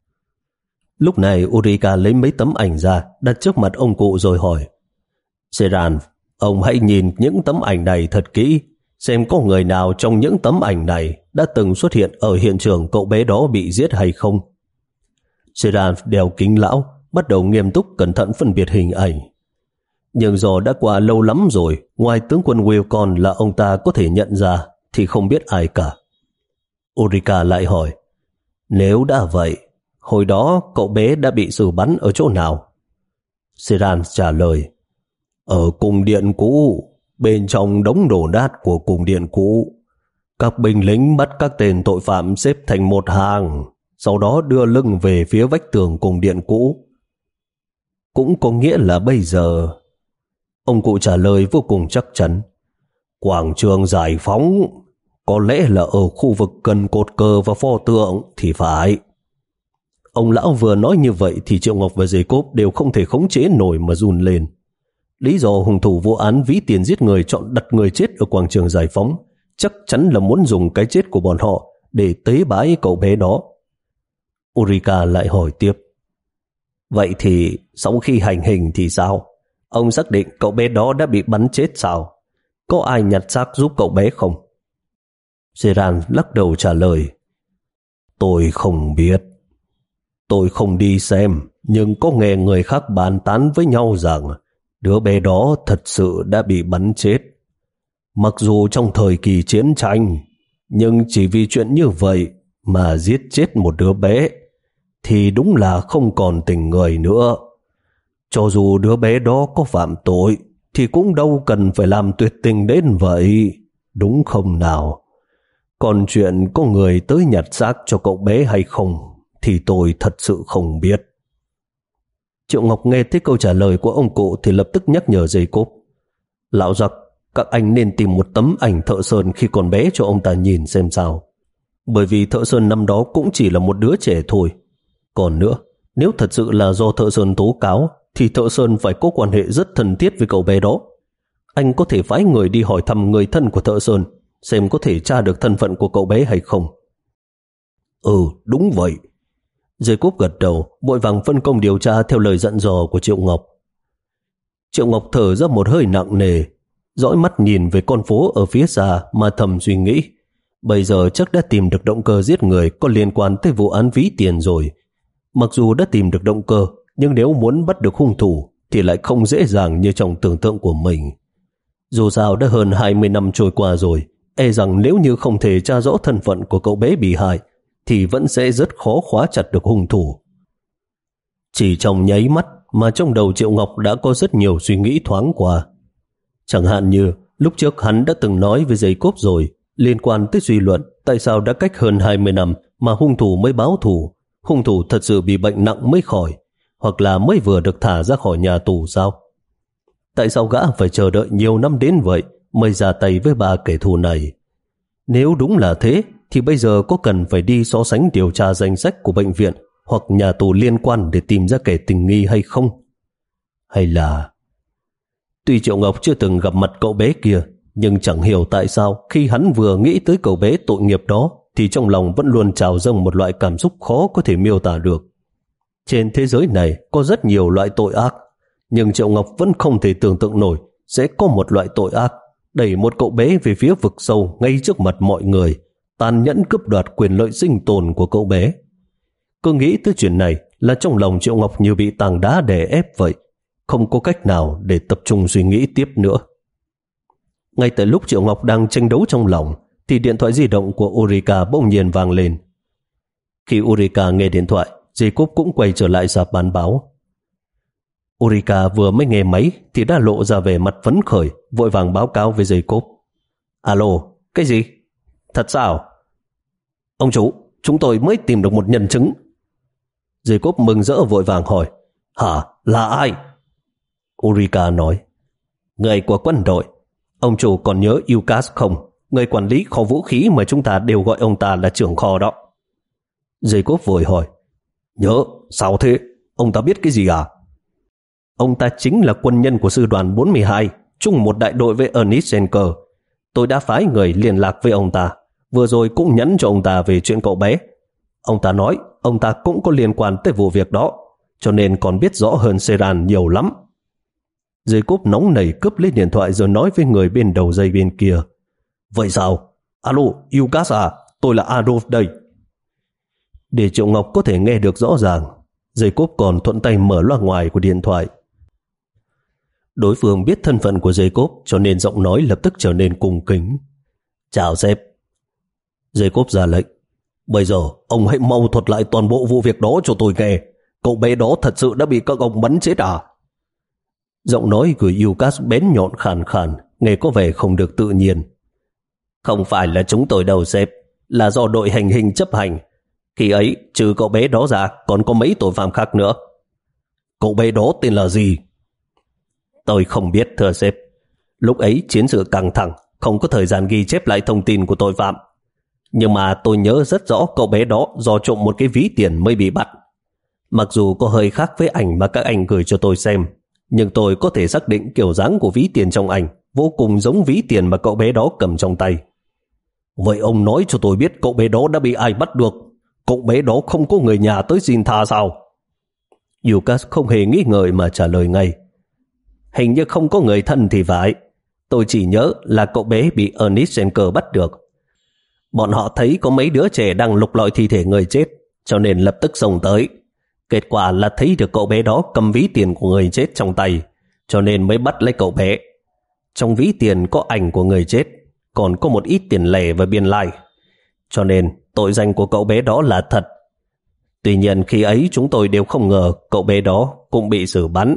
Lúc này Ulrika lấy mấy tấm ảnh ra, đặt trước mặt ông cụ rồi hỏi. Seran, ông hãy nhìn những tấm ảnh này thật kỹ, xem có người nào trong những tấm ảnh này đã từng xuất hiện ở hiện trường cậu bé đó bị giết hay không. Seran đeo kính lão, bắt đầu nghiêm túc cẩn thận phân biệt hình ảnh. Nhưng do đã qua lâu lắm rồi, ngoài tướng quân Wilcon là ông ta có thể nhận ra, thì không biết ai cả. Ulrika lại hỏi, nếu đã vậy, hồi đó cậu bé đã bị xử bắn ở chỗ nào? Seran trả lời, ở cung điện cũ, bên trong đống đổ nát của cung điện cũ. Các binh lính bắt các tên tội phạm xếp thành một hàng, sau đó đưa lưng về phía vách tường cung điện cũ. Cũng có nghĩa là bây giờ... Ông cụ trả lời vô cùng chắc chắn. Quảng trường Giải Phóng, có lẽ là ở khu vực gần cột cờ và pho tượng thì phải. Ông lão vừa nói như vậy thì Triệu Ngọc và Jacob đều không thể khống chế nổi mà run lên. Lý do hung thủ vụ án ví tiền giết người chọn đặt người chết ở quảng trường Giải Phóng chắc chắn là muốn dùng cái chết của bọn họ để tế bái cậu bé đó. Ulrika lại hỏi tiếp. Vậy thì sau khi hành hình thì sao? Ông xác định cậu bé đó đã bị bắn chết sao? Có ai nhặt xác giúp cậu bé không? Seran lắc đầu trả lời. Tôi không biết. Tôi không đi xem, nhưng có nghe người khác bàn tán với nhau rằng đứa bé đó thật sự đã bị bắn chết. Mặc dù trong thời kỳ chiến tranh, nhưng chỉ vì chuyện như vậy mà giết chết một đứa bé thì đúng là không còn tình người nữa. Cho dù đứa bé đó có phạm tội thì cũng đâu cần phải làm tuyệt tình đến vậy, đúng không nào? Còn chuyện có người tới nhặt xác cho cậu bé hay không thì tôi thật sự không biết. Triệu Ngọc nghe thấy câu trả lời của ông cụ thì lập tức nhắc nhở Jacob. Lão giặc, các anh nên tìm một tấm ảnh thợ sơn khi còn bé cho ông ta nhìn xem sao. Bởi vì thợ sơn năm đó cũng chỉ là một đứa trẻ thôi. Còn nữa, nếu thật sự là do thợ sơn tố cáo thì thợ sơn phải có quan hệ rất thân thiết với cậu bé đó. Anh có thể phái người đi hỏi thăm người thân của thợ sơn, xem có thể tra được thân phận của cậu bé hay không. Ừ, đúng vậy. Jacob gật đầu, vội vàng phân công điều tra theo lời dặn dò của Triệu Ngọc. Triệu Ngọc thở ra một hơi nặng nề, dõi mắt nhìn về con phố ở phía xa mà thầm suy nghĩ. Bây giờ chắc đã tìm được động cơ giết người có liên quan tới vụ án ví tiền rồi. Mặc dù đã tìm được động cơ, nhưng nếu muốn bắt được hung thủ thì lại không dễ dàng như trong tưởng tượng của mình. Dù sao đã hơn hai mươi năm trôi qua rồi, e rằng nếu như không thể tra rõ thân phận của cậu bé bị hại thì vẫn sẽ rất khó khóa chặt được hung thủ. Chỉ trong nháy mắt mà trong đầu Triệu Ngọc đã có rất nhiều suy nghĩ thoáng qua. Chẳng hạn như lúc trước hắn đã từng nói với Jacob rồi, liên quan tới suy luận tại sao đã cách hơn hai mươi năm mà hung thủ mới báo thù. Hung thủ thật sự bị bệnh nặng mới khỏi, hoặc là mới vừa được thả ra khỏi nhà tù sao? Tại sao gã phải chờ đợi nhiều năm đến vậy mới ra tay với ba kẻ thù này? Nếu đúng là thế thì bây giờ có cần phải đi so sánh điều tra danh sách của bệnh viện hoặc nhà tù liên quan để tìm ra kẻ tình nghi hay không? Hay là... Tuy Triệu Ngọc chưa từng gặp mặt cậu bé kia, nhưng chẳng hiểu tại sao khi hắn vừa nghĩ tới cậu bé tội nghiệp đó thì trong lòng vẫn luôn trào dâng một loại cảm xúc khó có thể miêu tả được. Trên thế giới này có rất nhiều loại tội ác, nhưng Triệu Ngọc vẫn không thể tưởng tượng nổi sẽ có một loại tội ác đẩy một cậu bé về phía vực sâu ngay trước mặt mọi người, tàn nhẫn cướp đoạt quyền lợi sinh tồn của cậu bé. Cứ nghĩ tới chuyện này là trong lòng Triệu Ngọc như bị tảng đá đè ép vậy, không có cách nào để tập trung suy nghĩ tiếp nữa. Ngay tại lúc Triệu Ngọc đang tranh đấu trong lòng thì điện thoại di động của Ulrika bỗng nhiên vang lên. Khi Ulrika nghe điện thoại, Jacob cũng quay trở lại rạp bán báo. Ulrika vừa mới nghe máy thì đã lộ ra vẻ mặt phấn khởi, vội vàng báo cáo với Jacob. Alo, cái gì? Thật sao? Ông chủ, chúng tôi mới tìm được một nhân chứng. Jacob mừng rỡ vội vàng hỏi. Hả? Là ai? Ulrika nói. Người của quân đội. Ông chủ còn nhớ Lucas không? Người quản lý kho vũ khí mà chúng ta đều gọi ông ta là trưởng kho đó. Jacob vội hỏi. Nhớ, sao thế? Ông ta biết cái gì à? Ông ta chính là quân nhân của sư đoàn bốn mươi hai, chung một đại đội với Ernest Schenker. Tôi đã phái người liên lạc với ông ta, vừa rồi cũng nhắn cho ông ta về chuyện cậu bé. Ông ta nói ông ta cũng có liên quan tới vụ việc đó, cho nên còn biết rõ hơn Seran nhiều lắm. Jacob nóng nảy cướp lấy điện thoại rồi nói với người bên đầu dây bên kia. Vậy sao? Alo, Lucas à, tôi là Adolf đây. Để Triệu Ngọc có thể nghe được rõ ràng, Jacob còn thuận tay mở loa ngoài của điện thoại. Đối phương biết thân phận của Jacob cho nên giọng nói lập tức trở nên cung kính. Chào sếp. Jacob ra lệnh. Bây giờ ông hãy mau thuật lại toàn bộ vụ việc đó cho tôi nghe. Cậu bé đó thật sự đã bị các ông bắn chết à? Giọng nói của Lucas bén nhọn khàn khàn, nghe có vẻ không được tự nhiên. Không phải là chúng tôi đâu sếp, là do đội hành hình chấp hành. Khi ấy, trừ cậu bé đó ra, còn có mấy tội phạm khác nữa. Cậu bé đó tên là gì? Tôi không biết thưa sếp. Lúc ấy chiến sự căng thẳng, không có thời gian ghi chép lại thông tin của tội phạm. Nhưng mà tôi nhớ rất rõ cậu bé đó do trộm một cái ví tiền mới bị bắt. Mặc dù có hơi khác với ảnh mà các anh gửi cho tôi xem, nhưng tôi có thể xác định kiểu dáng của ví tiền trong ảnh vô cùng giống ví tiền mà cậu bé đó cầm trong tay. Vậy ông nói cho tôi biết cậu bé đó đã bị ai bắt được? Cậu bé đó không có người nhà tới xin tha sao? Lucas không hề nghĩ ngợi mà trả lời ngay. Hình như không có người thân thì phải. Tôi chỉ nhớ là cậu bé bị Ernest Schenker bắt được. Bọn họ thấy có mấy đứa trẻ đang lục lọi thi thể người chết, cho nên lập tức xông tới. Kết quả là thấy được cậu bé đó cầm ví tiền của người chết trong tay, cho nên mới bắt lấy cậu bé. Trong ví tiền có ảnh của người chết, còn có một ít tiền lẻ và biên lai. Cho nên tội danh của cậu bé đó là thật. Tuy nhiên khi ấy chúng tôi đều không ngờ cậu bé đó cũng bị xử bắn.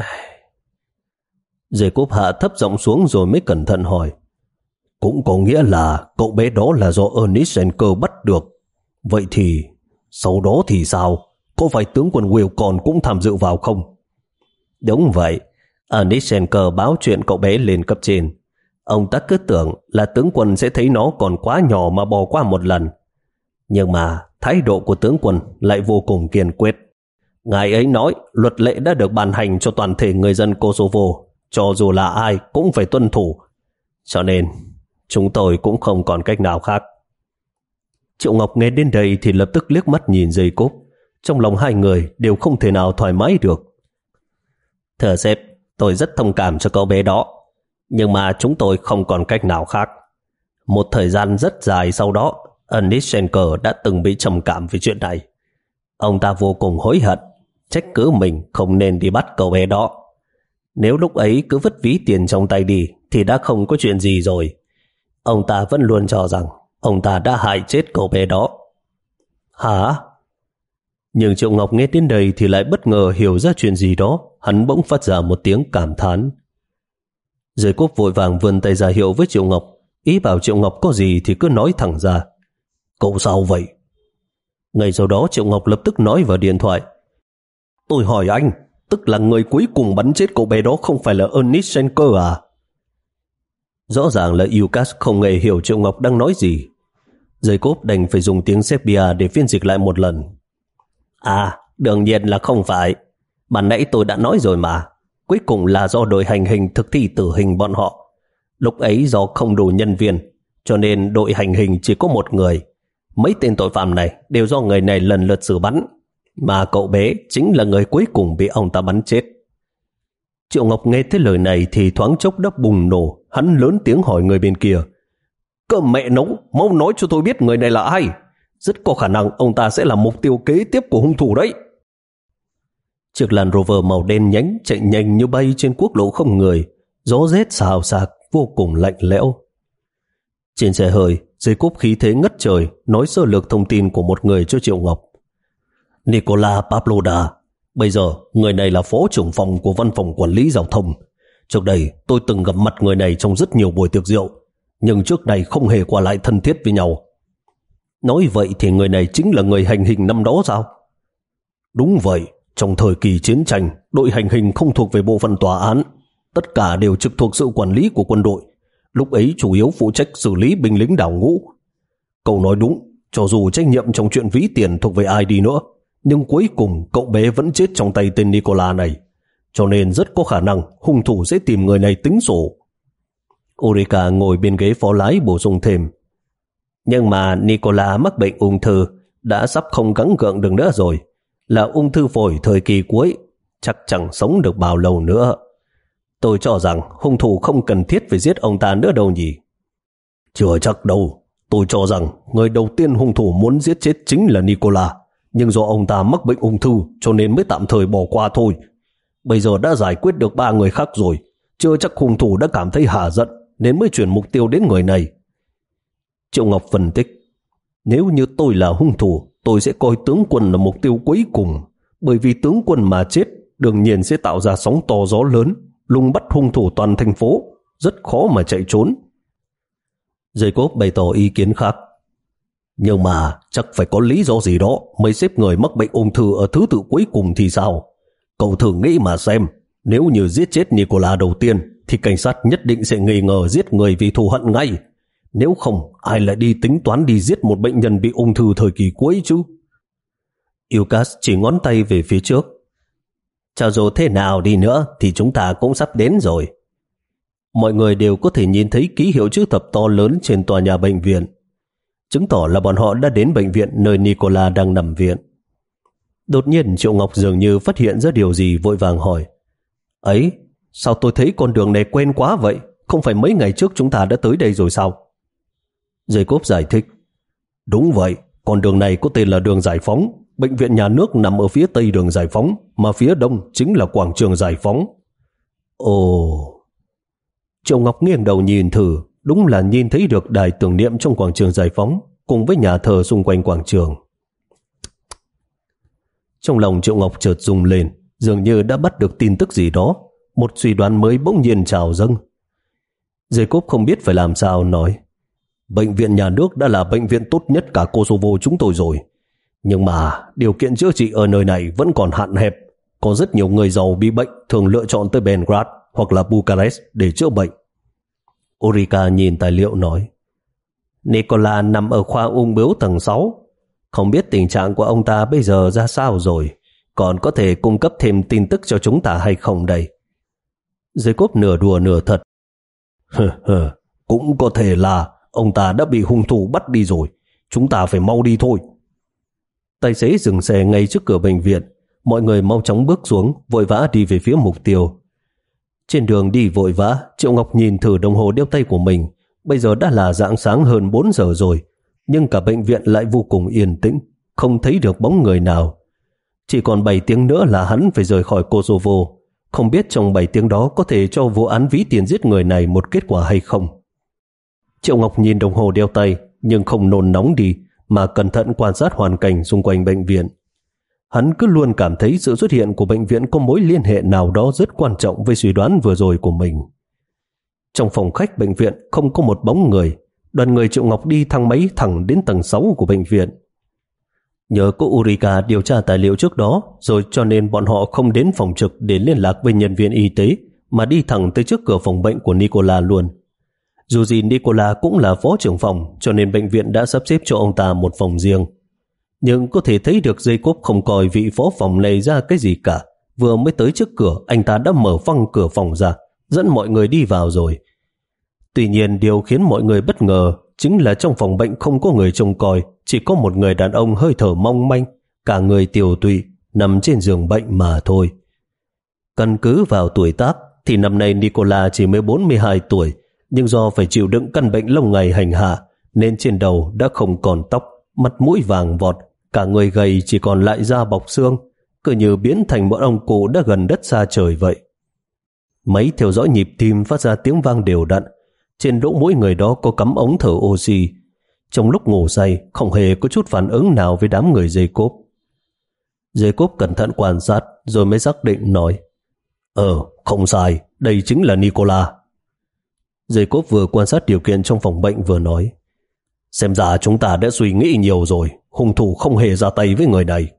Jacob hạ thấp giọng xuống rồi mới cẩn thận hỏi. Cũng có nghĩa là cậu bé đó là do Ernest Schenker bắt được. Vậy thì sau đó thì sao? Có phải tướng quân Wilcon cũng tham dự vào không? Đúng vậy. Ernest Schenker báo chuyện cậu bé lên cấp trên. Ông ta cứ tưởng là tướng quân sẽ thấy nó còn quá nhỏ mà bỏ qua một lần. Nhưng mà thái độ của tướng quân lại vô cùng kiên quyết. Ngài ấy nói luật lệ đã được ban hành cho toàn thể người dân Kosovo, cho dù là ai cũng phải tuân thủ. Cho nên chúng tôi cũng không còn cách nào khác. Triệu Ngọc nghe đến đây thì lập tức liếc mắt nhìn Jacob. Trong lòng hai người đều không thể nào thoải mái được. Thưa sếp, Tôi rất thông cảm cho cậu bé đó, nhưng mà chúng tôi không còn cách nào khác. Một thời gian rất dài sau đó, Ernest Schenker đã từng bị trầm cảm về chuyện này. Ông ta vô cùng hối hận, trách cứ mình không nên đi bắt cậu bé đó. Nếu lúc ấy cứ vứt ví tiền trong tay đi thì đã không có chuyện gì rồi. Ông ta vẫn luôn cho rằng ông ta đã hại chết cậu bé đó. Hả? Nhưng Triệu Ngọc nghe đến đây thì lại bất ngờ hiểu ra chuyện gì đó. Hắn bỗng phát ra một tiếng cảm thán. Giới Cốp vội vàng vươn tay ra hiệu với Triệu Ngọc, ý bảo Triệu Ngọc có gì thì cứ nói thẳng ra. Cậu sao vậy? Ngay sau đó Triệu Ngọc lập tức nói vào điện thoại. Tôi hỏi anh, tức là người cuối cùng bắn chết cậu bé đó không phải là Ernest Schenker à? Rõ ràng là Lucas không hề hiểu Triệu Ngọc đang nói gì. Giới Cốp đành phải dùng tiếng Serbia để phiên dịch lại một lần. À, đương nhiên là không phải. Ban nãy tôi đã nói rồi mà. Cuối cùng là do đội hành hình thực thi tử hình bọn họ. Lúc ấy do không đủ nhân viên, cho nên đội hành hình chỉ có một người. Mấy tên tội phạm này đều do người này lần lượt xử bắn, mà cậu bé chính là người cuối cùng bị ông ta bắn chết. Triệu Ngọc nghe thấy lời này thì thoáng chốc đã bùng nổ. Hắn lớn tiếng hỏi người bên kia. Cơ mẹ nấu, mau nói cho tôi biết người này là ai. Rất có khả năng ông ta sẽ là mục tiêu kế tiếp của hung thủ đấy. Chiếc Land Rover màu đen nhánh chạy nhanh như bay trên quốc lộ không người. Gió rét xào xạc, vô cùng lạnh lẽo. Trên xe hơi, Dây Cốp khí thế ngất trời nói sơ lược thông tin của một người cho Triệu Ngọc. Nicola Pavloda. Bây giờ, người này là phó trưởng phòng của văn phòng quản lý giao thông. Trước đây, tôi từng gặp mặt người này trong rất nhiều buổi tiệc rượu, nhưng trước này không hề qua lại thân thiết với nhau. Nói vậy thì người này chính là người hành hình năm đó sao? Đúng vậy, trong thời kỳ chiến tranh, đội hành hình không thuộc về bộ phận tòa án. Tất cả đều trực thuộc sự quản lý của quân đội. Lúc ấy chủ yếu phụ trách xử lý binh lính đào ngũ. Cậu nói đúng, cho dù trách nhiệm trong chuyện ví tiền thuộc về ai đi nữa, nhưng cuối cùng cậu bé vẫn chết trong tay tên Nicola này. Cho nên rất có khả năng hung thủ sẽ tìm người này tính sổ. Ulrika ngồi bên ghế phó lái bổ sung thêm. Nhưng mà Nicola mắc bệnh ung thư, đã sắp không gắng gượng được nữa rồi. Là ung thư phổi thời kỳ cuối, chắc chẳng sống được bao lâu nữa. Tôi cho rằng hung thủ không cần thiết phải giết ông ta nữa đâu nhỉ. Chưa chắc đâu. Tôi cho rằng người đầu tiên hung thủ muốn giết chết chính là Nicola. Nhưng do ông ta mắc bệnh ung thư cho nên mới tạm thời bỏ qua thôi. Bây giờ đã giải quyết được ba người khác rồi. Chưa chắc hung thủ đã cảm thấy hả giận nên mới chuyển mục tiêu đến người này. Triệu Ngọc phân tích. Nếu như tôi là hung thủ, tôi sẽ coi tướng quân là mục tiêu cuối cùng. Bởi vì tướng quân mà chết đương nhiên sẽ tạo ra sóng to gió lớn, lùng bắt hung thủ toàn thành phố, rất khó mà chạy trốn. Jacob bày tỏ ý kiến khác. Nhưng mà chắc phải có lý do gì đó mới xếp người mắc bệnh ung thư ở thứ tự cuối cùng thì sao? Cậu thử nghĩ mà xem, nếu như giết chết Nicola đầu tiên thì cảnh sát nhất định sẽ nghi ngờ giết người vì thù hận ngay. Nếu không, ai lại đi tính toán đi giết một bệnh nhân bị ung thư thời kỳ cuối chứ? Lucas chỉ ngón tay về phía trước. Cho dù thế nào đi nữa thì chúng ta cũng sắp đến rồi. Mọi người đều có thể nhìn thấy ký hiệu chữ thập to lớn trên tòa nhà bệnh viện, chứng tỏ là bọn họ đã đến bệnh viện nơi Nicola đang nằm viện. Đột nhiên Triệu Ngọc dường như phát hiện ra điều gì, vội vàng hỏi. Ấy, sao tôi thấy con đường này quen quá vậy? Không phải mấy ngày trước chúng ta đã tới đây rồi sao? Jacob giải thích. Đúng vậy, con đường này có tên là đường Giải Phóng. Bệnh viện nhà nước nằm ở phía tây đường Giải Phóng, mà phía đông chính là quảng trường Giải Phóng. Ồ... Triệu Ngọc nghiêng đầu nhìn thử, đúng là nhìn thấy được đài tưởng niệm trong quảng trường Giải Phóng cùng với nhà thờ xung quanh quảng trường. Trong lòng Triệu Ngọc chợt rung lên, dường như đã bắt được tin tức gì đó. Một suy đoán mới bỗng nhiên trào dâng. Jacob không biết phải làm sao nói. Bệnh viện nhà nước đã là bệnh viện tốt nhất cả Kosovo chúng tôi rồi. Nhưng mà điều kiện chữa trị ở nơi này vẫn còn hạn hẹp. Có rất nhiều người giàu bị bệnh thường lựa chọn tới Belgrade hoặc là Bucharest để chữa bệnh. Ulrika nhìn tài liệu nói. Nicola nằm ở khoa ung bướu tầng sáu. Không biết tình trạng của ông ta bây giờ ra sao rồi. Còn có thể cung cấp thêm tin tức cho chúng ta hay không đây? Jacob nửa đùa nửa thật. Hừ hừ, cũng có thể là ông ta đã bị hung thủ bắt đi rồi. Chúng ta phải mau đi thôi. Tài xế dừng xe ngay trước cửa bệnh viện. Mọi người mau chóng bước xuống, vội vã đi về phía mục tiêu. Trên đường đi vội vã, Triệu Ngọc nhìn thử đồng hồ đeo tay của mình. Bây giờ đã là rạng sáng hơn bốn giờ rồi, nhưng cả bệnh viện lại vô cùng yên tĩnh, không thấy được bóng người nào. Chỉ còn bảy tiếng nữa là hắn phải rời khỏi Kosovo. Không biết trong bảy tiếng đó có thể cho vụ án ví tiền giết người này một kết quả hay không. Triệu Ngọc nhìn đồng hồ đeo tay, nhưng không nôn nóng đi, mà cẩn thận quan sát hoàn cảnh xung quanh bệnh viện. Hắn cứ luôn cảm thấy sự xuất hiện của bệnh viện có mối liên hệ nào đó rất quan trọng với suy đoán vừa rồi của mình. Trong phòng khách bệnh viện không có một bóng người. Đoàn người Triệu Ngọc đi thang máy thẳng đến tầng sáu của bệnh viện. Nhờ có Ulrika điều tra tài liệu trước đó, rồi cho nên bọn họ không đến phòng trực để liên lạc với nhân viên y tế, mà đi thẳng tới trước cửa phòng bệnh của Nicola luôn. Dù gì Nicola cũng là phó trưởng phòng, cho nên bệnh viện đã sắp xếp cho ông ta một phòng riêng. Nhưng có thể thấy được Jacob không coi vị phó phòng này ra cái gì cả. Vừa mới tới trước cửa, anh ta đã mở phăng cửa phòng ra, dẫn mọi người đi vào rồi. Tuy nhiên điều khiến mọi người bất ngờ chính là trong phòng bệnh không có người trông coi, chỉ có một người đàn ông hơi thở mong manh, cả người tiều tụy, nằm trên giường bệnh mà thôi. Căn cứ vào tuổi tác thì năm nay Nicola chỉ mới bốn mươi hai tuổi, nhưng do phải chịu đựng căn bệnh lâu ngày hành hạ nên trên đầu đã không còn tóc, mặt mũi vàng vọt, cả người gầy chỉ còn lại da bọc xương, cứ như biến thành một ông cụ đã gần đất xa trời vậy. Máy theo dõi nhịp tim phát ra tiếng vang đều đặn. Trên lỗ mũi người đó có cắm ống thở oxy. Trong lúc ngủ say không hề có chút phản ứng nào với đám người Jacob. Jacob cẩn thận quan sát rồi mới xác định nói: Ờ, không sai, đây chính là Nicola. Jacob vừa quan sát điều kiện trong phòng bệnh vừa nói: Xem ra chúng ta đã suy nghĩ nhiều rồi, hung thủ không hề ra tay với người này.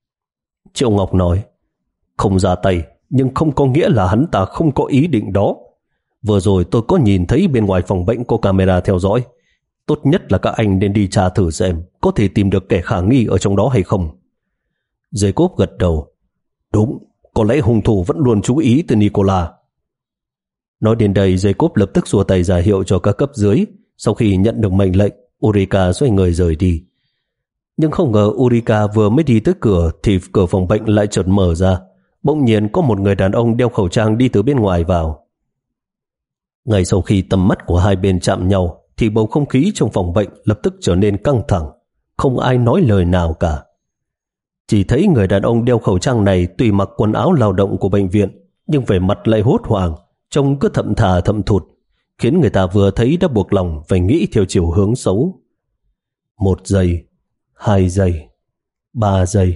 Triệu Ngọc nói: Không ra tay, nhưng không có nghĩa là hắn ta không có ý định đó. Vừa rồi tôi có nhìn thấy bên ngoài phòng bệnh có camera theo dõi. Tốt nhất là các anh nên đi tra thử xem có thể tìm được kẻ khả nghi ở trong đó hay không. Jacob gật đầu: Đúng, có lẽ hung thủ vẫn luôn chú ý từ Nicola. Nói đến đây, Jacob lập tức xua tay ra hiệu cho các cấp dưới. Sau khi nhận được mệnh lệnh, Ulrika xoay người rời đi. Nhưng không ngờ Ulrika vừa mới đi tới cửa thì cửa phòng bệnh lại chợt mở ra. Bỗng nhiên có một người đàn ông đeo khẩu trang đi từ bên ngoài vào. Ngay sau khi tầm mắt của hai bên chạm nhau thì bầu không khí trong phòng bệnh lập tức trở nên căng thẳng. Không ai nói lời nào cả. Chỉ thấy người đàn ông đeo khẩu trang này tuy mặc quần áo lao động của bệnh viện, nhưng vẻ mặt lại hốt hoảng, trông cứ thậm thà thậm thụt, khiến người ta vừa thấy đã buộc lòng phải nghĩ theo chiều hướng xấu. Một giây, hai giây, ba giây.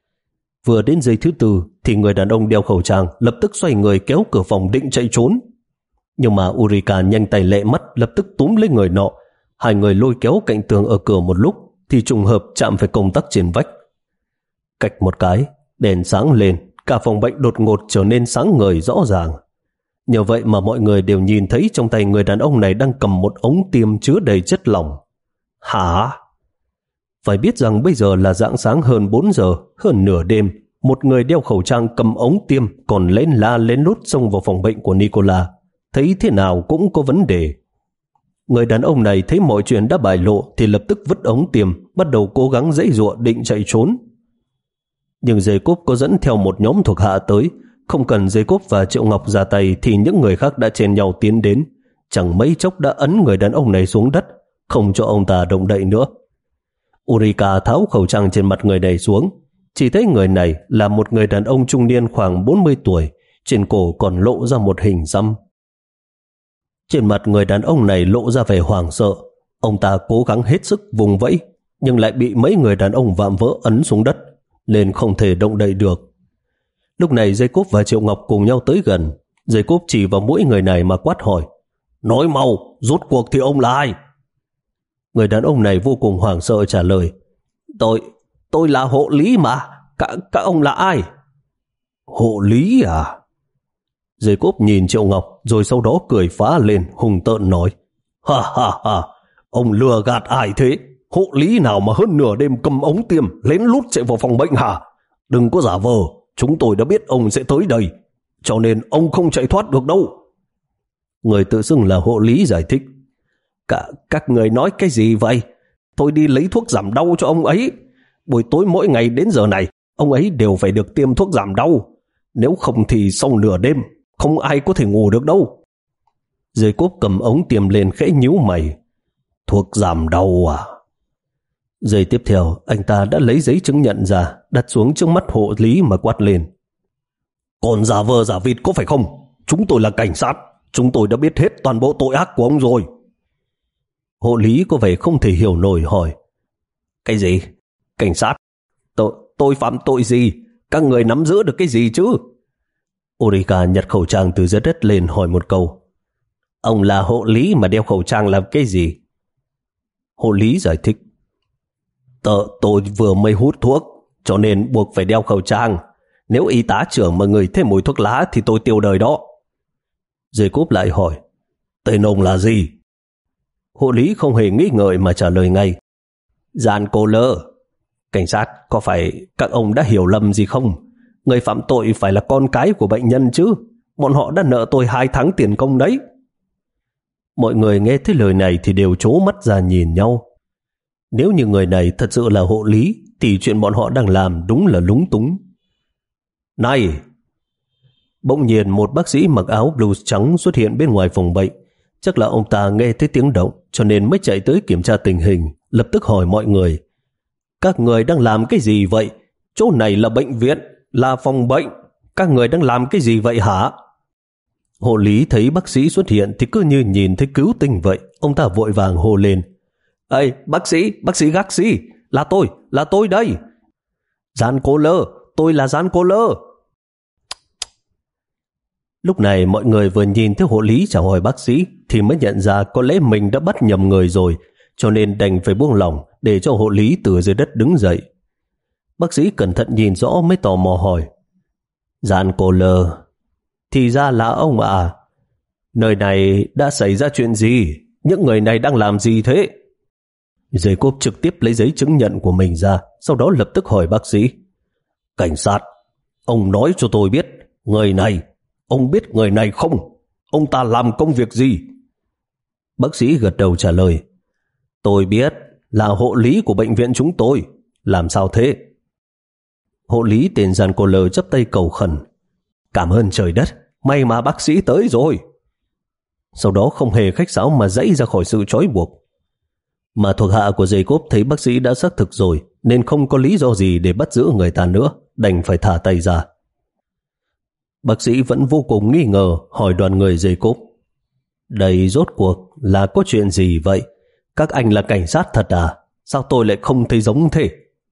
Vừa đến giây thứ tư thì người đàn ông đeo khẩu trang lập tức xoay người kéo cửa phòng định chạy trốn. Nhưng mà Ulrika nhanh tay lẹ mắt lập tức túm lấy người nọ. Hai người lôi kéo cạnh tường ở cửa một lúc thì trùng hợp chạm phải công tắc trên vách. Cạch một cái, đèn sáng lên, cả phòng bệnh đột ngột trở nên sáng ngời rõ ràng. Nhờ vậy mà mọi người đều nhìn thấy trong tay người đàn ông này đang cầm một ống tiêm chứa đầy chất lỏng. Hả? Phải biết rằng bây giờ là rạng sáng hơn bốn giờ, hơn nửa đêm, một người đeo khẩu trang cầm ống tiêm còn lén la lén lút xông vào phòng bệnh của Nicola. Thấy thế nào cũng có vấn đề. Người đàn ông này thấy mọi chuyện đã bại lộ thì lập tức vứt ống tiêm, bắt đầu cố gắng giãy giụa định chạy trốn. Nhưng Jacob có dẫn theo một nhóm thuộc hạ tới. Không cần Jacob và Triệu Ngọc ra tay thì những người khác đã chen nhau tiến đến. Chẳng mấy chốc đã ấn người đàn ông này xuống đất, không cho ông ta động đậy nữa. Ulrika tháo khẩu trang trên mặt người này xuống. Chỉ thấy người này là một người đàn ông trung niên khoảng bốn mươi tuổi, trên cổ còn lộ ra một hình xăm. Trên mặt người đàn ông này lộ ra vẻ hoảng sợ. Ông ta cố gắng hết sức vùng vẫy, nhưng lại bị mấy người đàn ông vạm vỡ ấn xuống đất, nên không thể động đậy được. Lúc này Jacob và Triệu Ngọc cùng nhau tới gần. Jacob chỉ vào mũi người này mà quát hỏi: Nói mau, rốt cuộc thì ông là ai? Người đàn ông này vô cùng hoảng sợ trả lời: Tôi, tôi là hộ lý mà, các, các ông là ai? Hộ lý à? Jacob nhìn Triệu Ngọc rồi sau đó cười phá lên hùng tợn nói: Ha ha ha, ông lừa gạt ai thế? Hộ lý nào mà hơn nửa đêm cầm ống tiêm lén lút chạy vào phòng bệnh hả? Đừng có giả vờ, chúng tôi đã biết ông sẽ tới đây, cho nên ông không chạy thoát được đâu. Người tự xưng là hộ lý giải thích: Cả, các người nói cái gì vậy? Tôi đi lấy thuốc giảm đau cho ông ấy. Buổi tối mỗi ngày đến giờ này, ông ấy đều phải được tiêm thuốc giảm đau. Nếu không thì sau nửa đêm, không ai có thể ngủ được đâu. Jacob cầm ống tiêm lên khẽ nhíu mày. Thuốc giảm đau à? Giây tiếp theo, anh ta đã lấy giấy chứng nhận ra, đặt xuống trước mắt hộ lý mà quát lên. Còn giả vờ giả vịt có phải không? Chúng tôi là cảnh sát, chúng tôi đã biết hết toàn bộ tội ác của ông rồi. Hộ lý có vẻ không thể hiểu nổi hỏi. Cái gì? Cảnh sát? Tôi, tôi phạm tội gì? Các người nắm giữ được cái gì chứ? Ulrika nhặt khẩu trang từ dưới đất lên hỏi một câu. Ông là hộ lý mà đeo khẩu trang làm cái gì? Hộ lý giải thích. Tớ, tôi vừa mới hút thuốc, cho nên buộc phải đeo khẩu trang. Nếu y tá trưởng mà ngửi thấy mùi thuốc lá thì tôi tiêu đời đó. Jacob lại hỏi. Tên ông là gì? Hộ lý không hề nghĩ ngợi mà trả lời ngay. Jan Kohler. Cảnh sát, có phải các ông đã hiểu lầm gì không? Người phạm tội phải là con cái của bệnh nhân chứ. Bọn họ đã nợ tôi hai tháng tiền công đấy. Mọi người nghe thấy lời này thì đều trố mắt ra nhìn nhau. Nếu như người này thật sự là hộ lý thì chuyện bọn họ đang làm đúng là lúng túng. Này! Bỗng nhiên một bác sĩ mặc áo blues trắng xuất hiện bên ngoài phòng bệnh. Chắc là ông ta nghe thấy tiếng động cho nên mới chạy tới kiểm tra tình hình, lập tức hỏi mọi người. Các người đang làm cái gì vậy? Chỗ này là bệnh viện, là phòng bệnh. Các người đang làm cái gì vậy hả? Hộ lý thấy bác sĩ xuất hiện thì cứ như nhìn thấy cứu tinh vậy. Ông ta vội vàng hô lên. Ê, bác sĩ, bác sĩ gác sĩ, là tôi, là tôi đây. Jan Kohler, tôi là Jan Kohler. Lúc này mọi người vừa nhìn thấy hộ lý chào hỏi bác sĩ thì mới nhận ra có lẽ mình đã bắt nhầm người rồi, cho nên đành phải buông lỏng để cho hộ lý từ dưới đất đứng dậy. Bác sĩ cẩn thận nhìn rõ mới tò mò hỏi. Jan Kohler, thì ra là ông à? Nơi này đã xảy ra chuyện gì? Những người này đang làm gì thế? Jacob trực tiếp lấy giấy chứng nhận của mình ra, sau đó lập tức hỏi bác sĩ. Cảnh sát, ông nói cho tôi biết, người này, ông biết người này không? Ông ta làm công việc gì? Bác sĩ gật đầu trả lời. Tôi biết, là hộ lý của bệnh viện chúng tôi. Làm sao thế? Hộ lý tên Jan Kohler chắp tay cầu khẩn. Cảm ơn trời đất, may mà bác sĩ tới rồi. Sau đó không hề khách sáo mà dãy ra khỏi sự trói buộc. Mà thuộc hạ của Jacob thấy bác sĩ đã xác thực rồi nên không có lý do gì để bắt giữ người ta nữa, đành phải thả tay ra. Bác sĩ vẫn vô cùng nghi ngờ hỏi đoàn người Jacob. Đây rốt cuộc là có chuyện gì vậy? Các anh là cảnh sát thật à? Sao tôi lại không thấy giống thế?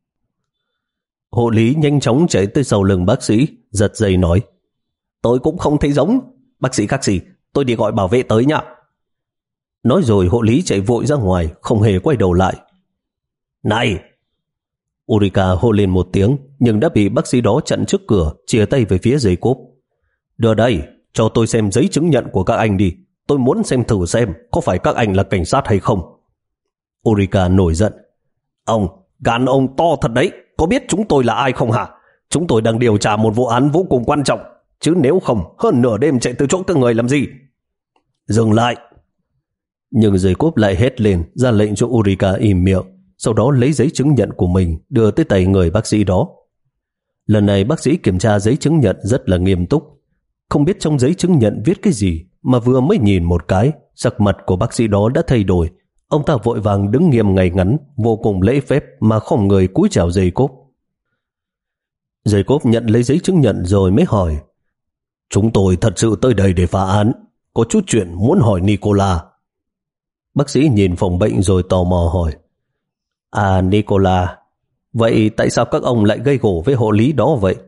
Hộ lý nhanh chóng chạy tới sau lưng bác sĩ, giật dây nói. Tôi cũng không thấy giống. Bác sĩ các gì, tôi đi gọi bảo vệ tới nhá. Nói rồi hộ lý chạy vội ra ngoài, không hề quay đầu lại. Này! Ulrika hô lên một tiếng, nhưng đã bị bác sĩ đó chặn trước cửa, chìa tay về phía Jacob. Đưa đây, cho tôi xem giấy chứng nhận của các anh đi. Tôi muốn xem thử xem có phải các anh là cảnh sát hay không. Ulrika nổi giận. Ông, gan ông to thật đấy, có biết chúng tôi là ai không hả? Chúng tôi đang điều tra một vụ án vô cùng quan trọng, chứ nếu không, hơn nửa đêm chạy từ chỗ các người làm gì? Dừng lại! Nhưng Jacob lại hét lên, ra lệnh cho Ulrika im miệng, sau đó lấy giấy chứng nhận của mình đưa tới tay người bác sĩ đó. Lần này bác sĩ kiểm tra giấy chứng nhận rất là nghiêm túc. Không biết trong giấy chứng nhận viết cái gì mà vừa mới nhìn một cái, sắc mặt của bác sĩ đó đã thay đổi. Ông ta vội vàng đứng nghiêm ngay ngắn, vô cùng lễ phép mà không người cúi chào Jacob. Jacob nhận lấy giấy chứng nhận rồi mới hỏi. Chúng tôi thật sự tới đây để phá án, có chút chuyện muốn hỏi Nicola. Bác sĩ nhìn phòng bệnh rồi tò mò hỏi. À Nicola, vậy tại sao các ông lại gây gổ với hộ lý đó vậy?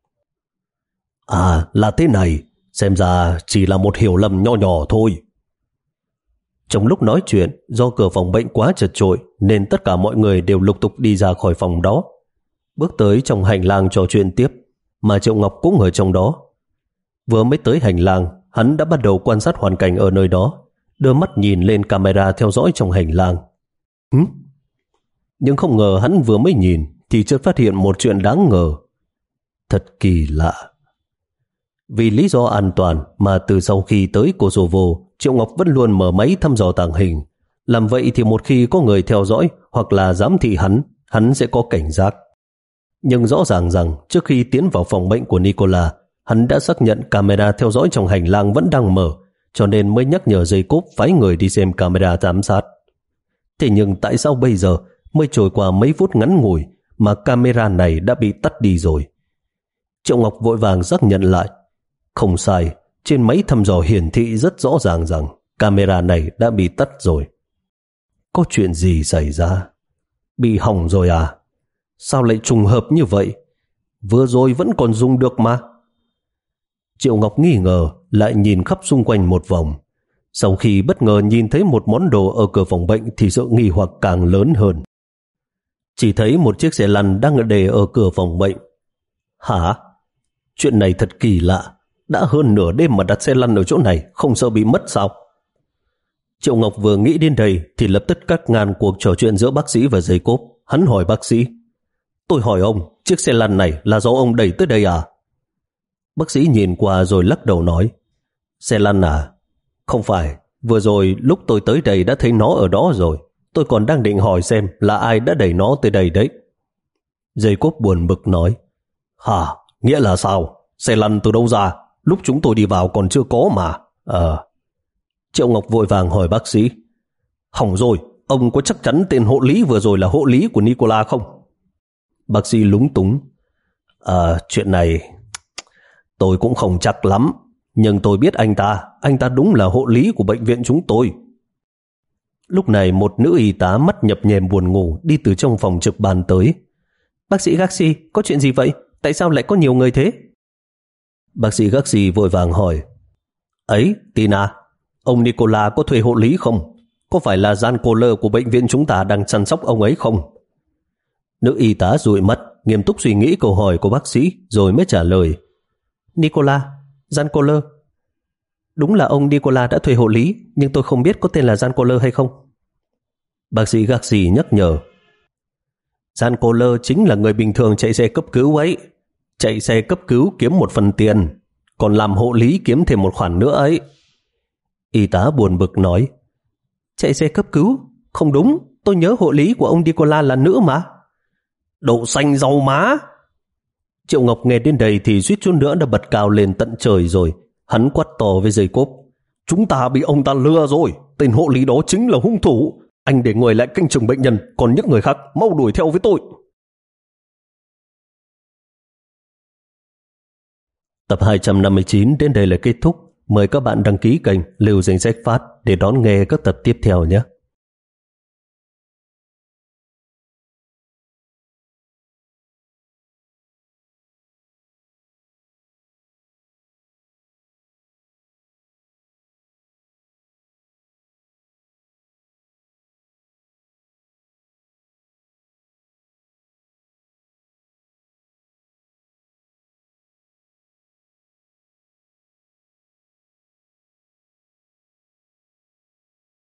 À là thế này, xem ra chỉ là một hiểu lầm nho nhỏ thôi. Trong lúc nói chuyện, do cửa phòng bệnh quá chật chội nên tất cả mọi người đều lục tục đi ra khỏi phòng đó. Bước tới trong hành lang trò chuyện tiếp, mà Triệu Ngọc cũng ở trong đó. Vừa mới tới hành lang, hắn đã bắt đầu quan sát hoàn cảnh ở nơi đó, đưa mắt nhìn lên camera theo dõi trong hành lang. Hứ? Nhưng không ngờ hắn vừa mới nhìn thì chợt phát hiện một chuyện đáng ngờ. Thật kỳ lạ. Vì lý do an toàn mà từ sau khi tới Kosovo, Triệu Ngọc vẫn luôn mở máy thăm dò tàng hình. Làm vậy thì một khi có người theo dõi hoặc là giám thị hắn, hắn sẽ có cảnh giác. Nhưng rõ ràng rằng trước khi tiến vào phòng bệnh của Nicola, Hắn đã xác nhận camera theo dõi trong hành lang vẫn đang mở, cho nên mới nhắc nhở Jacob phái người đi xem camera giám sát. Thế nhưng tại sao bây giờ mới trôi qua mấy phút ngắn ngủi mà camera này đã bị tắt đi rồi? Triệu Ngọc vội vàng xác nhận lại. Không sai, trên máy thăm dò hiển thị rất rõ ràng rằng camera này đã bị tắt rồi. Có chuyện gì xảy ra? Bị hỏng rồi à? Sao lại trùng hợp như vậy? Vừa rồi vẫn còn dùng được mà. Triệu Ngọc nghi ngờ, lại nhìn khắp xung quanh một vòng. Sau khi bất ngờ nhìn thấy một món đồ ở cửa phòng bệnh thì sự nghi hoặc càng lớn hơn. Chỉ thấy một chiếc xe lăn đang để ở cửa phòng bệnh. Hả? Chuyện này thật kỳ lạ. Đã hơn nửa đêm mà đặt xe lăn ở chỗ này, không sợ bị mất sao? Triệu Ngọc vừa nghĩ đến đây thì lập tức cắt ngang cuộc trò chuyện giữa bác sĩ và Jacob. Hắn hỏi bác sĩ: Tôi hỏi ông, chiếc xe lăn này là do ông đẩy tới đây à? Bác sĩ nhìn qua rồi lắc đầu nói: Xe lăn à? Không phải, vừa rồi lúc tôi tới đây đã thấy nó ở đó rồi. Tôi còn đang định hỏi xem là ai đã đẩy nó tới đây đấy. Jacob buồn bực nói: Hả? Nghĩa là sao? Xe lăn từ đâu ra? Lúc chúng tôi đi vào còn chưa có mà. Ờ. Triệu Ngọc vội vàng hỏi bác sĩ: Hỏng rồi, ông có chắc chắn tên hộ lý vừa rồi là hộ lý của Nicola không? Bác sĩ lúng túng: À, chuyện này tôi cũng không chắc lắm, nhưng tôi biết anh ta, anh ta đúng là hộ lý của bệnh viện chúng tôi. Lúc này một nữ y tá mắt nhập nhèm buồn ngủ đi từ trong phòng trực ban tới. Bác sĩ Garcia, có chuyện gì vậy? Tại sao lại có nhiều người thế? Bác sĩ Garcia vội vàng hỏi: Ấy, Tina, ông Nicola có thuê hộ lý không? Có phải là Gian Kohler của bệnh viện chúng ta đang chăm sóc ông ấy không? Nữ y tá dụi mắt, nghiêm túc suy nghĩ câu hỏi của bác sĩ rồi mới trả lời: Nicola, Gian Kohler. Đúng là ông Nicola đã thuê hộ lý, nhưng tôi không biết có tên là Gian Kohler hay không. Bác sĩ Garcia nhắc nhở: Gian Kohler chính là người bình thường chạy xe cấp cứu ấy. Chạy xe cấp cứu kiếm một phần tiền, còn làm hộ lý kiếm thêm một khoản nữa ấy. Y tá buồn bực nói: Chạy xe cấp cứu? Không đúng, tôi nhớ hộ lý của ông Nicola là nữ mà. Đậu xanh rau má. Triệu Ngọc nghe đến đây thì suýt chút nữa đã bật cao lên tận trời rồi. Hắn quát to với Jacob: Chúng ta bị ông ta lừa rồi. Tên hộ lý đó chính là hung thủ. Anh để người lại canh chừng bệnh nhân, còn những người khác mau đuổi theo với tôi. Tập hai trăm năm mươi chín đến đây là kết thúc. Mời các bạn đăng ký kênh Lưu Danh Sách Phát để đón nghe các tập tiếp theo nhé.